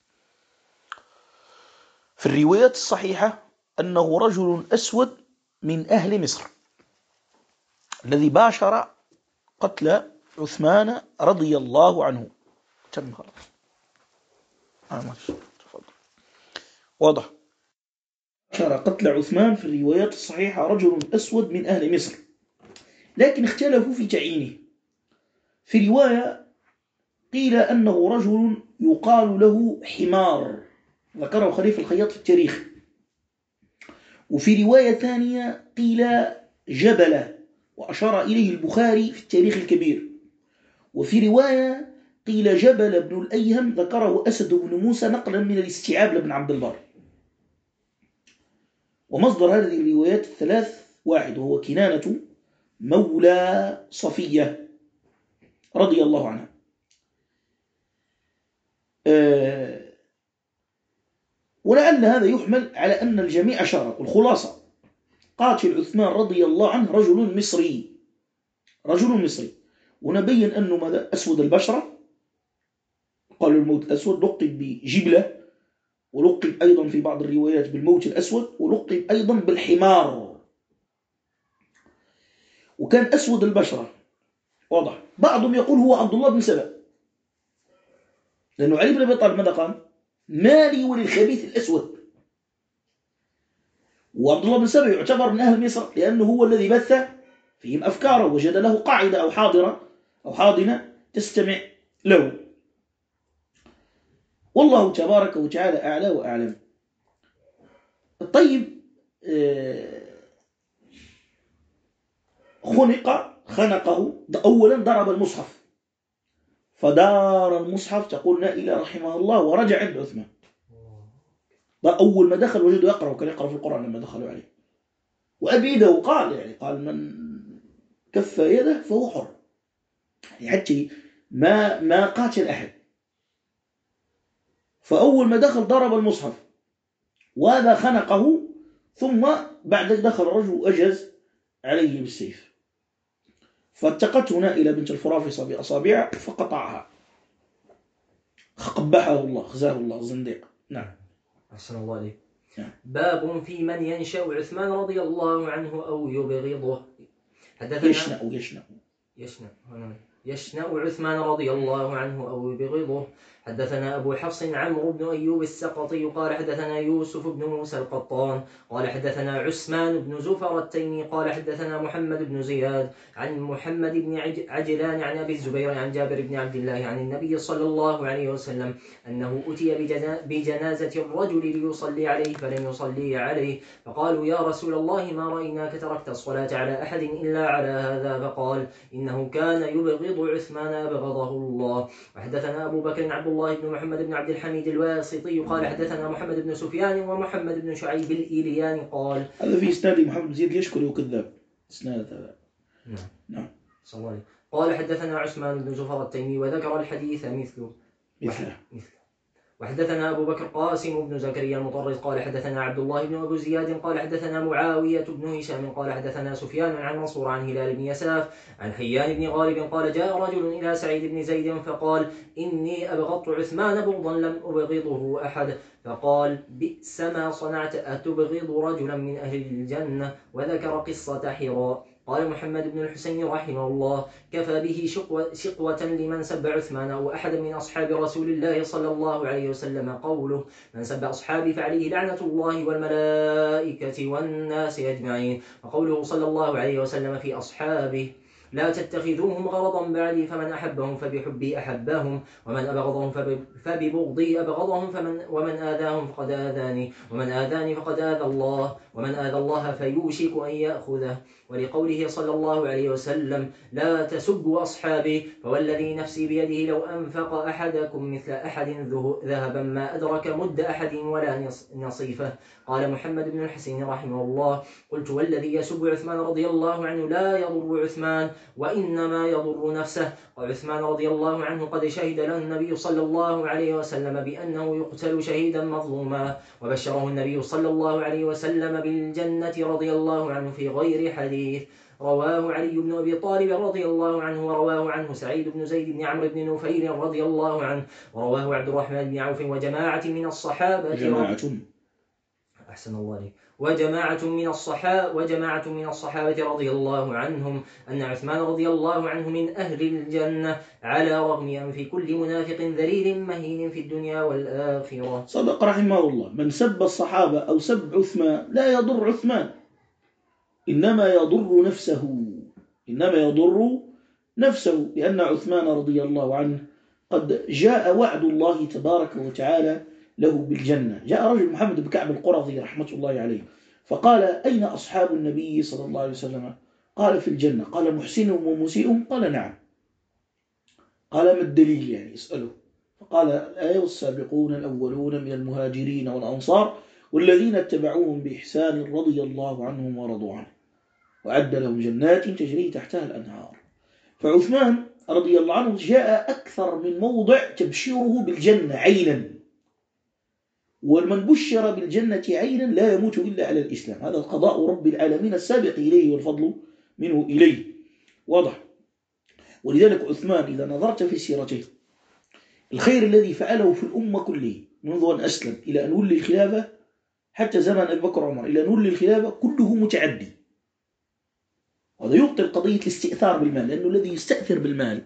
في الروايات الصحيحة أنه رجل أسود من أهل مصر الذي باشر قتل عثمان رضي الله عنه. تم خلاص. واضح. باشر قتل عثمان في الروايات الصحيحة رجل أسود من أهل مصر، لكن اختلفوا في تعيينه. في رواية قيل أنه رجل يقال له حمار، ذكره خليفة الخياط في التاريخ. وفي رواية ثانية قيل جبل، وأشار إليه البخاري في التاريخ الكبير. وفي رواية قيل جبل بن الأيهم، ذكره أسد بن موسى نقلا من الاستيعاب لابن عبد البر. ومصدر هذه الروايات الثلاث واحد، وهو كنانة مولى صفية رضي الله عنها. ولعل هذا يحمل على أن الجميع شارك. الخلاصة قاتل عثمان رضي الله عنه رجل مصري، ونبين أنه ماذا؟ أسود البشرة، قالوا الموت الأسود، لقب بجبلة، ولقب أيضا في بعض الروايات بالموت الأسود، ولقب أيضا بالحمار، وكان أسود البشرة. واضح. بعضهم يقول هو عبد الله بن سبأ، لأنه علي بن أبي طالب ماذا قال؟ مالي وللخبيث الأسود. وعبد الله بن سبأ يعتبر من أهل مصر لأنه هو الذي بث فيهم أفكاره، وجد له قاعدة أو حاضنة تستمع له. والله تبارك وتعالى أعلى وأعلم. طيب، خنقه أولا، ضرب المصحف فدار المصحف، تقول نائلة رحمه الله، ورجع عند عثمان. أول ما دخل وجده يقرأ، وكان يقرأ في القرآن لما دخلوا عليه. وأبيده قال من كف يده فهو حر، يعني حتى ما قاتل أحد. فأول ما دخل ضرب المصحف، وهذا خنقه، ثم بعد دخل الرجل وأجز عليه بالسيف، فاتقته نائلة بنت الفرافصة بأصابعها فقطعها، قبحه الله، خزاه الله الزنديق. نعم. أحسن الله عليك. باب في من ينشأ عثمان رضي الله عنه أو يبغضه. يشنأ عثمان رضي الله عنه أو يبغضه. حدثنا أبو حفص عمرو بن أيوب السقطي قال حدثنا يوسف بن موسى القطان قال حدثنا عثمان بن زفر التيمي قال حدثنا محمد بن زياد عن محمد بن عجلان عن أبي الزبير عن جابر بن عبد الله عن النبي صلى الله عليه وسلم أنه أتي بجنازة الرجل ليصلي عليه فلم يصلي عليه، فقالوا يا رسول الله ما رأيناك تركت الصلاة على أحد إلا على هذا، فقال إنه كان يبغض عثمان أبغضه الله. وحدثنا أبو بكر عبد الله بن محمد بن عبد الحميد الواسطي قال حدثنا محمد بن سفيان ومحمد بن شعيب الإيلياني قال هذا في إسناد محمد بن زيد يشكر وكذاب إسناد هذا. نعم. قال حدثنا عثمان بن زفر التيمي وذكر الحديث مثله. وحدثنا أبو بكر قاسم بن زكريا المطرز قال حدثنا عبد الله بن أبو زياد قال حدثنا معاوية بن هشام قال حدثنا سفيان عن منصور عن هلال بن يساف عن حيان بن غالب قال جاء رجل إلى سعيد بن زيد فقال إني أبغضت عثمان بغضا لم أبغضه أحد، فقال بئس ما صنعت، أتبغض رجلا من أهل الجنة؟ وذكر قصة حراء. قال محمد بن الحسين رحمه الله كفى به شقوة لمن سب عثمان أو أحدا من أصحاب رسول الله صلى الله عليه وسلم قوله من سب أصحابي فعليه لعنة الله والملائكة والناس أجمعين، وقوله صلى الله عليه وسلم في أصحابه لا تتخذوهم غرضا بعدي، فمن أحبهم فبحبي أحبهم، ومن أبغضهم فببغضي أبغضهم، ومن آذاهم فقد آذاني، ومن آذاني فقد آذى الله، ومن آذى الله فيوشك أن يأخذه. ولقوله صلى الله عليه وسلم لا تسبوا أصحابي، فوالذي نفسي بيده لو أنفق أحدكم مثل أحد ذهبا ما أدرك مد أحد ولا نصيفه. قال محمد بن الحسين رحمه الله قلت والذي يسب عثمان رضي الله عنه لا يضر عثمان وإنما يضر نفسه. وعثمان رضي الله عنه قد شهد له النبي صلى الله عليه وسلم بأنه يقتل شهيدا مظلوما، وبشره النبي صلى الله عليه وسلم بالجنة رضي الله عنه في غير حديث. رواه علي بن أبي طالب رضي الله عنه، ورواه عنه سعيد بن زيد بن عمرو بن نفيل رضي الله عنه، ورواه عبد الرحمن بن عوف وجماعة من الصحابة أحسن الله عليك وجماعة من الصحابة رضي الله عنهم أن عثمان رضي الله عنه من أهل الجنة على رغم أنف كل منافق ذليل مهين في الدنيا والآخرة. صدق رحمه الله. من سب الصحابة أو سب عثمان لا يضر عثمان، إنما يضر نفسه، لأن عثمان رضي الله عنه قد جاء وعد الله تبارك وتعالى له بالجنة. جاء رجل محمد بن كعب القرظي رحمة الله عليه فقال أين أصحاب النبي صلى الله عليه وسلم؟ قال في الجنة. قال محسنهم ومسيئهم؟ قال نعم. قال ما الدليل يعني اسأله؟ فقال الآية والسابقون الأولون من المهاجرين والأنصار والذين اتبعوهم بإحسان رضي الله عنهم ورضوا عنه وأعد لهم جنات تجري تحتها الأنهار. فعثمان رضي الله عنه جاء أكثر من موضع تبشيره بالجنة عينا، ومن بشر بالجنة عينا لا يموت إلا على الإسلام. هذا قضاء رب العالمين السابق إليه والفضل منه إليه، واضح. ولذلك عثمان إذا نظرت في سيرته الخير الذي فعله في الأمة كله منذ أن أسلم إلى أن ولي الخلافة حتى زمن أبي بكر وعمر إلى أن ولي الخلافة كله متعدي. هذا يبطل قضية الاستئثار بالمال، لأنه الذي يستأثر بالمال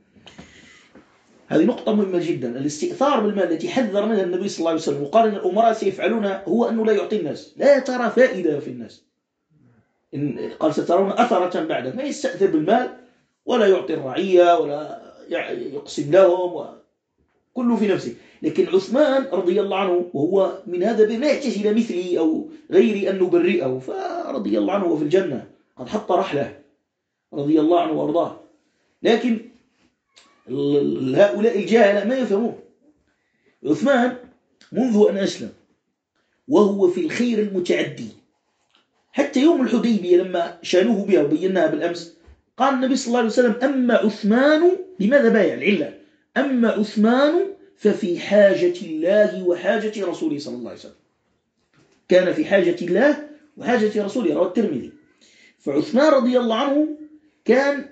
هذه نقطة مهمة جدا. الاستئثار بالمال التي حذر منها النبي صلى الله عليه وسلم وقال أن الأمراء سيفعلونها هو أنه لا يعطي الناس، لا ترى فائدة في الناس. قال سترون أثرة بعد، ما يستأثر بالمال ولا يعطي الرعية ولا يقسم لهم كله في نفسه. لكن عثمان رضي الله عنه وهو من هذا ما يحتاج إلى مثلي أو غيري أن نبرئه، فرضي الله عنه وفي الجنة قد حط رحلة رضي الله عنه وارضاه. لكن هؤلاء الجاهلة ما يفهمون. عثمان منذ أن أسلم وهو في الخير المتعدي، حتى يوم الحديبية لما شانوه بها وبيناها بالأمس قال النبي صلى الله عليه وسلم أما عثمان، لماذا بايع؟ العلة أما عثمان ففي حاجة الله وحاجة رسوله صلى الله عليه وسلم، كان في حاجة الله وحاجة رسوله، رواه الترمذي. فعثمان رضي الله عنه كان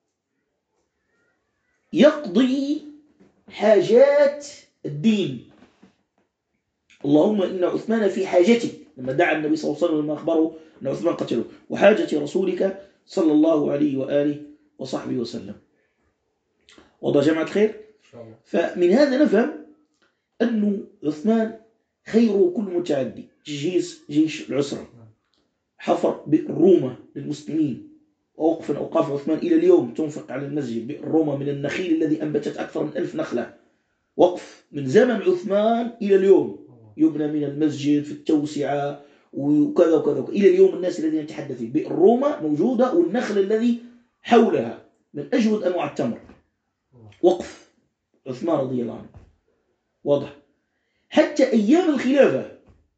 يقضي حاجات الدين. اللهم إن عثمان في حاجتك، لما دعا النبي صلى الله عليه وسلم لما أخبره أن عثمان قتله، وحاجة رسولك صلى الله عليه وآله وصحبه وسلم. وضع جماعة خير. فمن هذا نفهم أن عثمان خير كل متعدي. جيش العسرة، حفر بئر روما للمسلمين، ووقف أوقاف عثمان إلى اليوم تنفق على المسجد. بئر روما من النخيل الذي أنبتت أكثر من 1000 نخلة، وقف من زمن عثمان إلى اليوم يبنى من المسجد في التوسعة وكذا وكذا إلى اليوم. الناس الذين نتحدث بئر روما موجودة، والنخل الذي حولها من أجود أنواع التمر. وقف عثمان رضي الله عنه، واضح. حتى أيام الخلافة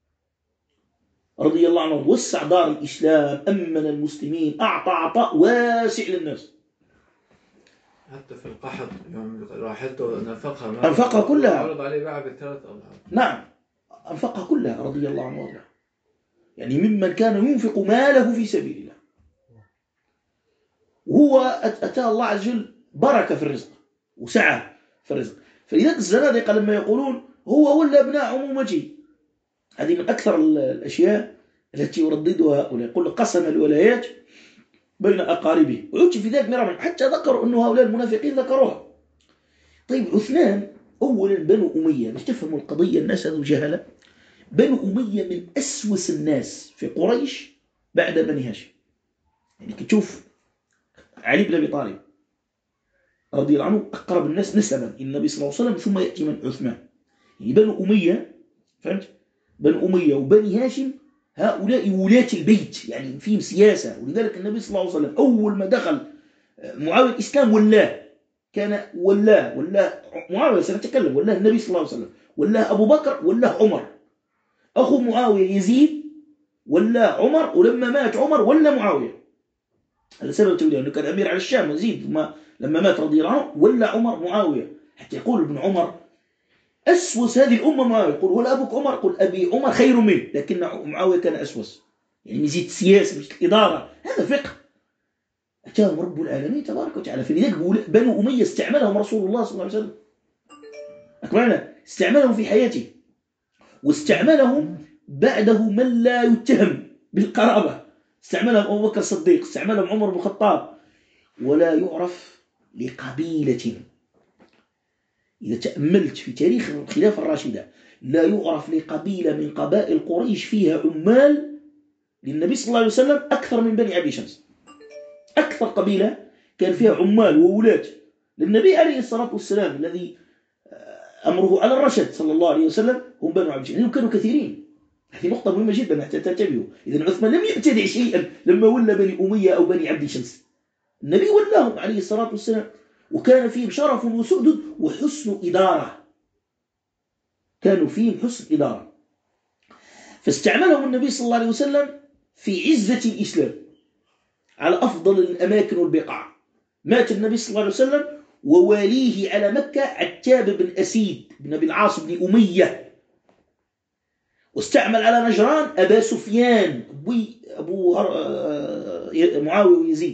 رضي الله عنه وسع دار الإسلام، أمن المسلمين، أعطى عطاء واسع للناس. حتى في القحط يوم راحلته نفقها أنفقها كلها، عرض عليه باعها ب3 أضعاف. نعم أنفقها كلها رضي الله عنه وارضاه، يعني ممن كان ينفق ماله في سبيل الله، وهو أتاه الله عز وجل بركة في الرزق وسعة في الرزق. فلذلك الزنادقة لما يقولون هو ولا ابناء عمومته، هذه من أكثر الأشياء التي يرددها هؤلاء، يقول قسم الولايات بين أقاربه، ويؤتي في ذلك مرارا، حتى ذكروا أن هؤلاء المنافقين ذكروها. طيب عثمان أولا بنو أمية، باش تفهموا القضية، الناس هذو جهلة، بنو أمية من أسوس الناس في قريش بعد بني هاشم. يعني تشوف علي بن أبي طالب رضي الله عنه أقرب الناس نسبا إلى النبي صلى الله عليه وسلم، ثم يأتي من عثمان. يعني بنو أمية، فهمت؟ بنو أمية وبني هاشم هؤلاء ولاة البيت، يعني فيهم سياسة. ولذلك النبي صلى الله عليه وسلم أول ما دخل معاوية الإسلام ولاه، كان ولاه معاوية سنتكلم، ولاه النبي صلى الله عليه وسلم، ولاه أبو بكر، ولاه عمر أخو معاوية يزيد، ولاه عمر، ولما مات عمر ولا معاوية. هذا سبب توليه، أنه كان أمير على الشام يزيد، لما مات رضي الله عنه ولا عمر معاوية. حتى يقول ابن عمر أسوس هذه الأمة معاوية، يقول ولا أبوك عمر؟ قل أبي عمر خير منه، لكن معاوية كان أسوس، يعني يزيد سياسة مش الإدارة، هذا فقه أتاهم رب العالمين تبارك وتعالى. فلذلك بنو أمية استعملهم رسول الله صلى الله عليه وسلم، أكملنا استعملهم في حياته، واستعملهم بعده من لا يتهم بالقرابة، استعملهم أبو بكر الصديق، استعملهم عمر بن الخطاب، ولا يعرف لقبيلة. إذا تأملت في تاريخ الخلافة الراشدة لا يعرف لقبيلة من قبائل قريش فيها عمال للنبي صلى الله عليه وسلم أكثر من بني عبد شمس. أكثر قبيلة كان فيها عمال وولاة للنبي عليه الصلاة والسلام الذي أمره على الرشد صلى الله عليه وسلم هم بنو عبد شمس، لأنهم كانوا كثيرين. هذه نقطة مهمة جدا حتى تنتبهوا. إذن عثمان لم يبتدع شيئا لما ولى بني أمية أو بني عبد شمس، النبي ولاهم عليه الصلاة والسلام، وكان فيهم شرف وسؤدد وحسن إدارة، كانوا فيهم حسن إدارة. فاستعملهم النبي صلى الله عليه وسلم في عزة الإسلام على أفضل الأماكن والبقاع. مات النبي صلى الله عليه وسلم وواليه على مكة عتاب بن أسيد بن أبي العاص بن أمية، واستعمل على نجران أبا سفيان أبو معاوية ويزيد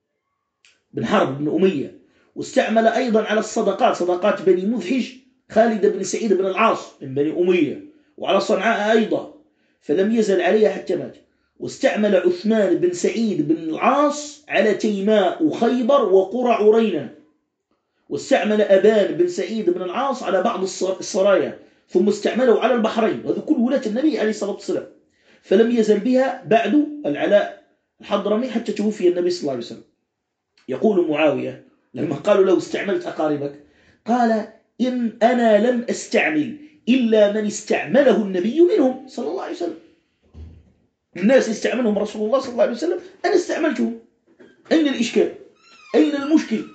بن حرب بن أمية، واستعمل أيضا على الصدقات، صدقات بني مذحج خالد بن سعيد بن العاص من بني أمية، وعلى صنعاء أيضا، فلم يزل عليها حتى مات. واستعمل عثمان بن سعيد بن العاص على تيماء وخيبر وقرى عرينة، واستعمل أبان بن سعيد بن العاص على بعض السرايا، ثم استعمله على البحرين، وهذا كل ولاة النبي عليه الصلاة والسلام. فلم يزل بها بعد العلاء الحضرمي حتى توفي النبي صلى الله عليه وسلم. يقول معاوية لما قالوا له استعملت أقاربك، قال إن أنا لم أستعمل إلا من استعمله النبي منهم صلى الله عليه وسلم. الناس استعملهم رسول الله صلى الله عليه وسلم، أنا استعملتهم. أين الإشكال؟ أين المشكل؟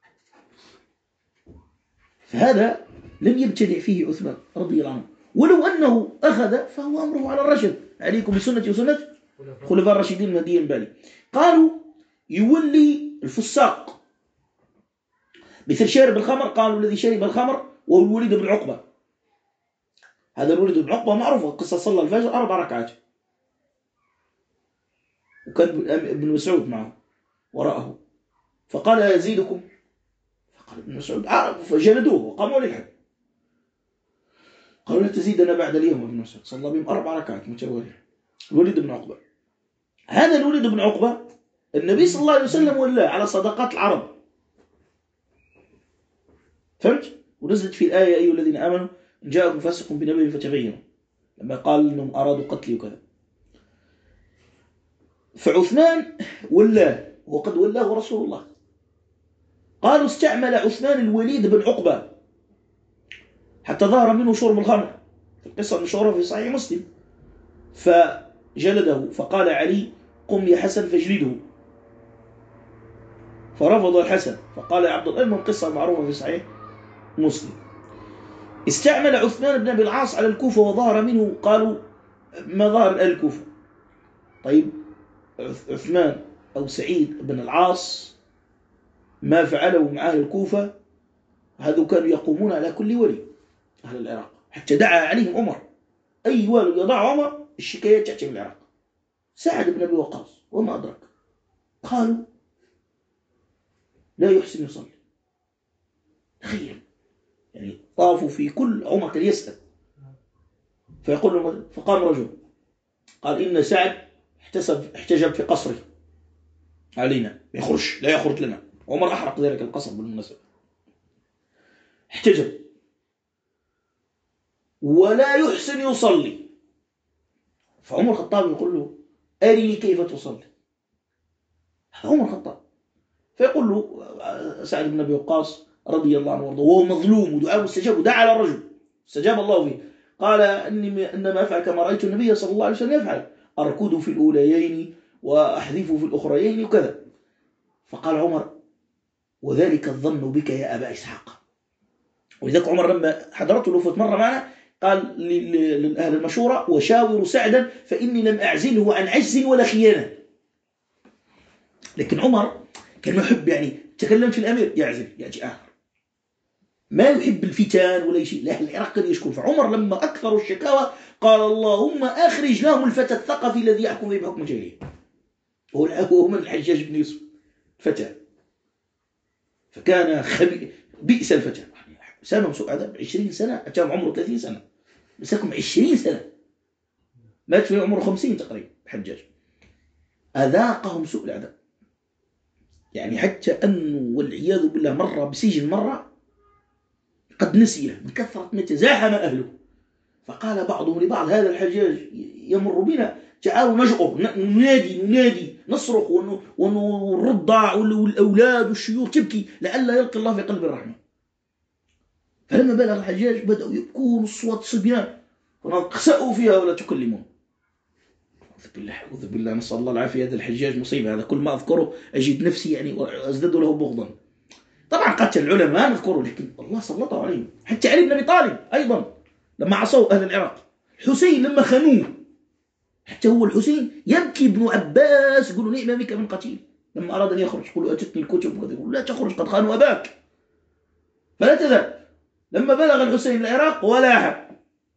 فهذا لم يبتدع فيه عثمان رضي الله عنه، ولو أنه أخذ فهو أمره على الرشد، عليكم بسنة وسنة خلفاء الراشدين المهديين بالي. قالوا يولي الفساق مثل شارب الخمر، قالوا الذي شرب الخمر وهو الوليد بن عقبة. هذا الوليد بن عقبة معروفة قصة، صلى الفجر 4 ركعات، وكان ابن مسعود معه وراءه، فقال يزيدكم، فقال ابن مسعود فجلدوه وقاموا للحد، قالوا لا تزيدنا بعد اليوم. ابن مسعود صلى بهم 4 ركعات متوالية. الوليد بن عقبة، هذا الوليد بن عقبة النبي صلى الله عليه وسلم ولاه على صدقات العرب، فهمت؟ ونزلت في الآية أيها الذين آمنوا إن جاءكم فاسق بنبأ فتبينوا، لما قال إنهم أرادوا قتلي وكذا. فعثمان ولاه وقد ولاه رسول الله. قالوا استعمل عثمان الوليد بن عقبة حتى ظهر منه شرب الخمر، في القصة المشهورة في صحيح مسلم، فجلده، فقال علي قم يا حسن فاجلده، فرفض الحسن، فقال يا عبد الله، المهم قصة معروفة في صحيح مسلم. استعمل عثمان بن أبي العاص على الكوفة وظهر منه، قالوا ما ظهر الكوفة. طيب عثمان أو سعيد بن العاص ما فعله مع أهل الكوفة، هذو كانوا يقومون على كل ولي أهل العراق، حتى دعا عليهم عمر. أي والي يضع عمر الشكايات تأتي من العراق. سعد بن أبي وقاص وما أدرك، قالوا لا يحسن يصلي. تخيل، يعني طافوا في كل عمر كان يسأل، فقام رجل قال إن سعد احتجب في قصره علينا، لا يخرج لنا. عمر أحرق ذلك القصر بالمناسبة، احتجب ولا يحسن يصلي. فعمر الخطاب يقول له أرني كيف تصلي. عمر الخطاب فيقول له سعد بن أبي وقاص رضي الله عنه وارضاه وهو مظلوم ودعاء مستجاب، ودعا على الرجل استجاب الله فيه، قال إنما أفعل كما رأيت النبي صلى الله عليه وسلم يفعل، أركض في الأوليين وأحذف في الأخريين وكذا. فقال عمر وذلك الظن بك يا أبا إسحاق. ولذلك عمر لما حضرته الوفاة مرة معنا قال للأهل المشورة وشاوروا سعدا فإني لم أعزله عن عجز ولا خيانة. لكن عمر كان يحب، يعني تكلم في الأمير يعزل يأتي آخر، ما يحب الفتان ولا شيء. لا، العراق كان يشكون. فعمر لما أكثروا الشكاوى قال اللهم أخرج لهم الفتى الثقفي الذي يحكم فيه بحكم الجاهلية، وهو من الحجاج بن يوسف فتى. فكان بئس الفتى، سامهم سوء عذاب 20 سنة، أتاهم عمره 30 سنة، مسكهم 20 سنة، مات في عمره 50 تقريبا الحجاج. أذاقهم سوء العذاب، يعني حتى أنه والعياذ بالله مرة بسجن، مرة قد نسيه من كثرة ما تزاحم أهله. فقال بعضهم لبعض هذا الحجاج يمر بنا، تعالوا نجأر ننادي نصرخ ونرضع والأولاد والشيوخ تبكي لئلا يلقي الله في قلب الرحمة. فلما بلغ الحجاج بدأوا يبكون الصوت صبيان، فنقسأوا فيها ولا تكلمون. أعوذ بالله نسأل الله العافية. هذا الحجاج مصيبة، هذا كل ما أذكره أجد نفسي يعني أزداد له بغضا. طبعا قتل العلماء نذكره، لكن الله سلطه عليهم. حتى علي بن أبي طالب أيضا لما عصوا أهل العراق، الحسين لما خانوه، حتى هو الحسين يبكي ابن عباس يقول له نعم بك من قتيل، لما أراد أن يخرج يقول له أتتني الكتب وكذا، يقول لا تخرج قد خانوا أباك فلا تذهب. لما بلغ الحسين العراق ولاحق،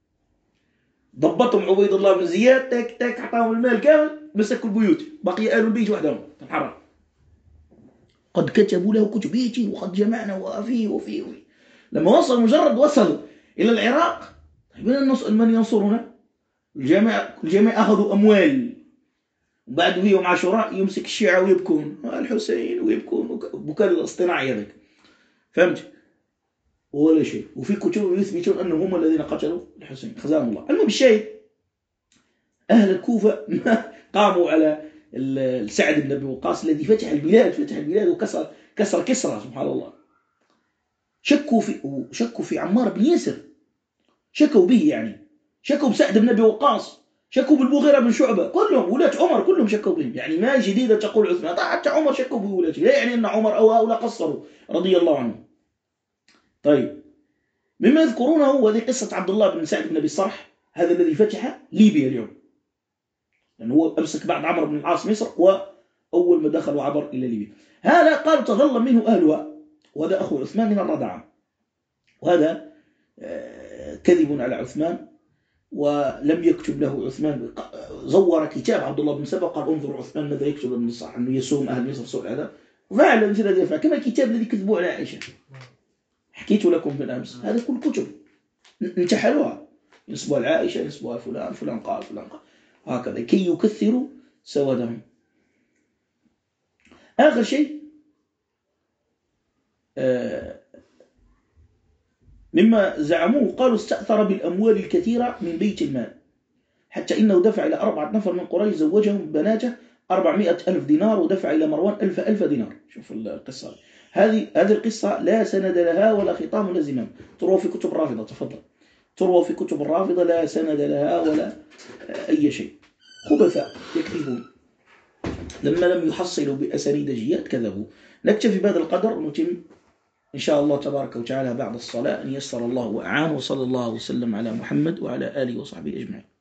ضبطهم عبيد الله بن زياد، تك تك أعطاهم المال كامل، مسكوا البيوت، بقي آل البيت وحدهم في الحرم. قد كتبوا له كتب يجي وقد جمعنا وفيه. لما مجرد وصلوا إلى العراق، من ينصرنا؟ الجميع أخذوا أموال، وبعد يوم عاشوراء يمسك الشيعة ويبكون الحسين ويبكون بكاء الاصطناعي هذاك، فهمت؟ ولا شيء. وفي كتب يثبتون أنهم هم الذين قتلوا الحسين خزاهم الله. المهم الشيء أهل الكوفة قاموا على سعد بن أبي وقاص الذي فتح البلاد وكسر كسرى سبحان الله. شكوا في عمار بن ياسر، شكوا به، يعني شكوا بسعد بن أبي وقاص، شكوا بالمغيرة بن شعبة، كلهم ولاة عمر كلهم شكوا بهم. يعني ما جديدة تقول عثمان، حتى عمر شكوا بولاته، لا يعني أن عمر أو هؤلاء قصروا رضي الله عنه. طيب، مما يذكرونه وهذه قصة عبد الله بن سعد بن أبي الصرح، هذا الذي فتح ليبيا اليوم، لأنه هو أمسك بعد عمرو بن العاص مصر، وأول ما دخل وعبر إلى ليبيا. هذا قال تظلم منه أهلها، وهذا أخو عثمان من الرضاعة، وهذا كذب على عثمان، ولم يكتب له عثمان. زور كتاب عبد الله بن سبأ قال انظروا عثمان ماذا يكتب من الصح، أنه يسوم أهل مصر سوء العذاب، وفعل مثل هذا يفعل، كما الكتاب الذي كتبوه على عائشة حكيت لكم بالأمس. هذا كل كتب انتحلوها، ينسبوها لعائشة، ينسبوها فلان قال هكذا كي يكثروا سوادهم. آخر شيء مما زعموه، قالوا استأثر بالأموال الكثيرة من بيت المال، حتى إنه دفع إلى 4 نفر من قريش زوجهم بناته 400,000 دينار، ودفع إلى مروان 1000 دينار. شوف القصة هذه القصة لا سند لها ولا خطام ولا زمام، تروى في كتب الرافضة. تفضل، تروى في كتب الرافضة، لا سند لها ولا أي شيء. خبثاء يكذبون، لما لم يحصلوا بأسانيد جياد كذبوا. نكتفي بهذا القدر ونتم إن شاء الله تبارك وتعالى بعد الصلاة، أن يسر الله وأعان، وصلى الله وسلم على محمد وعلى آله وصحبه أجمعين.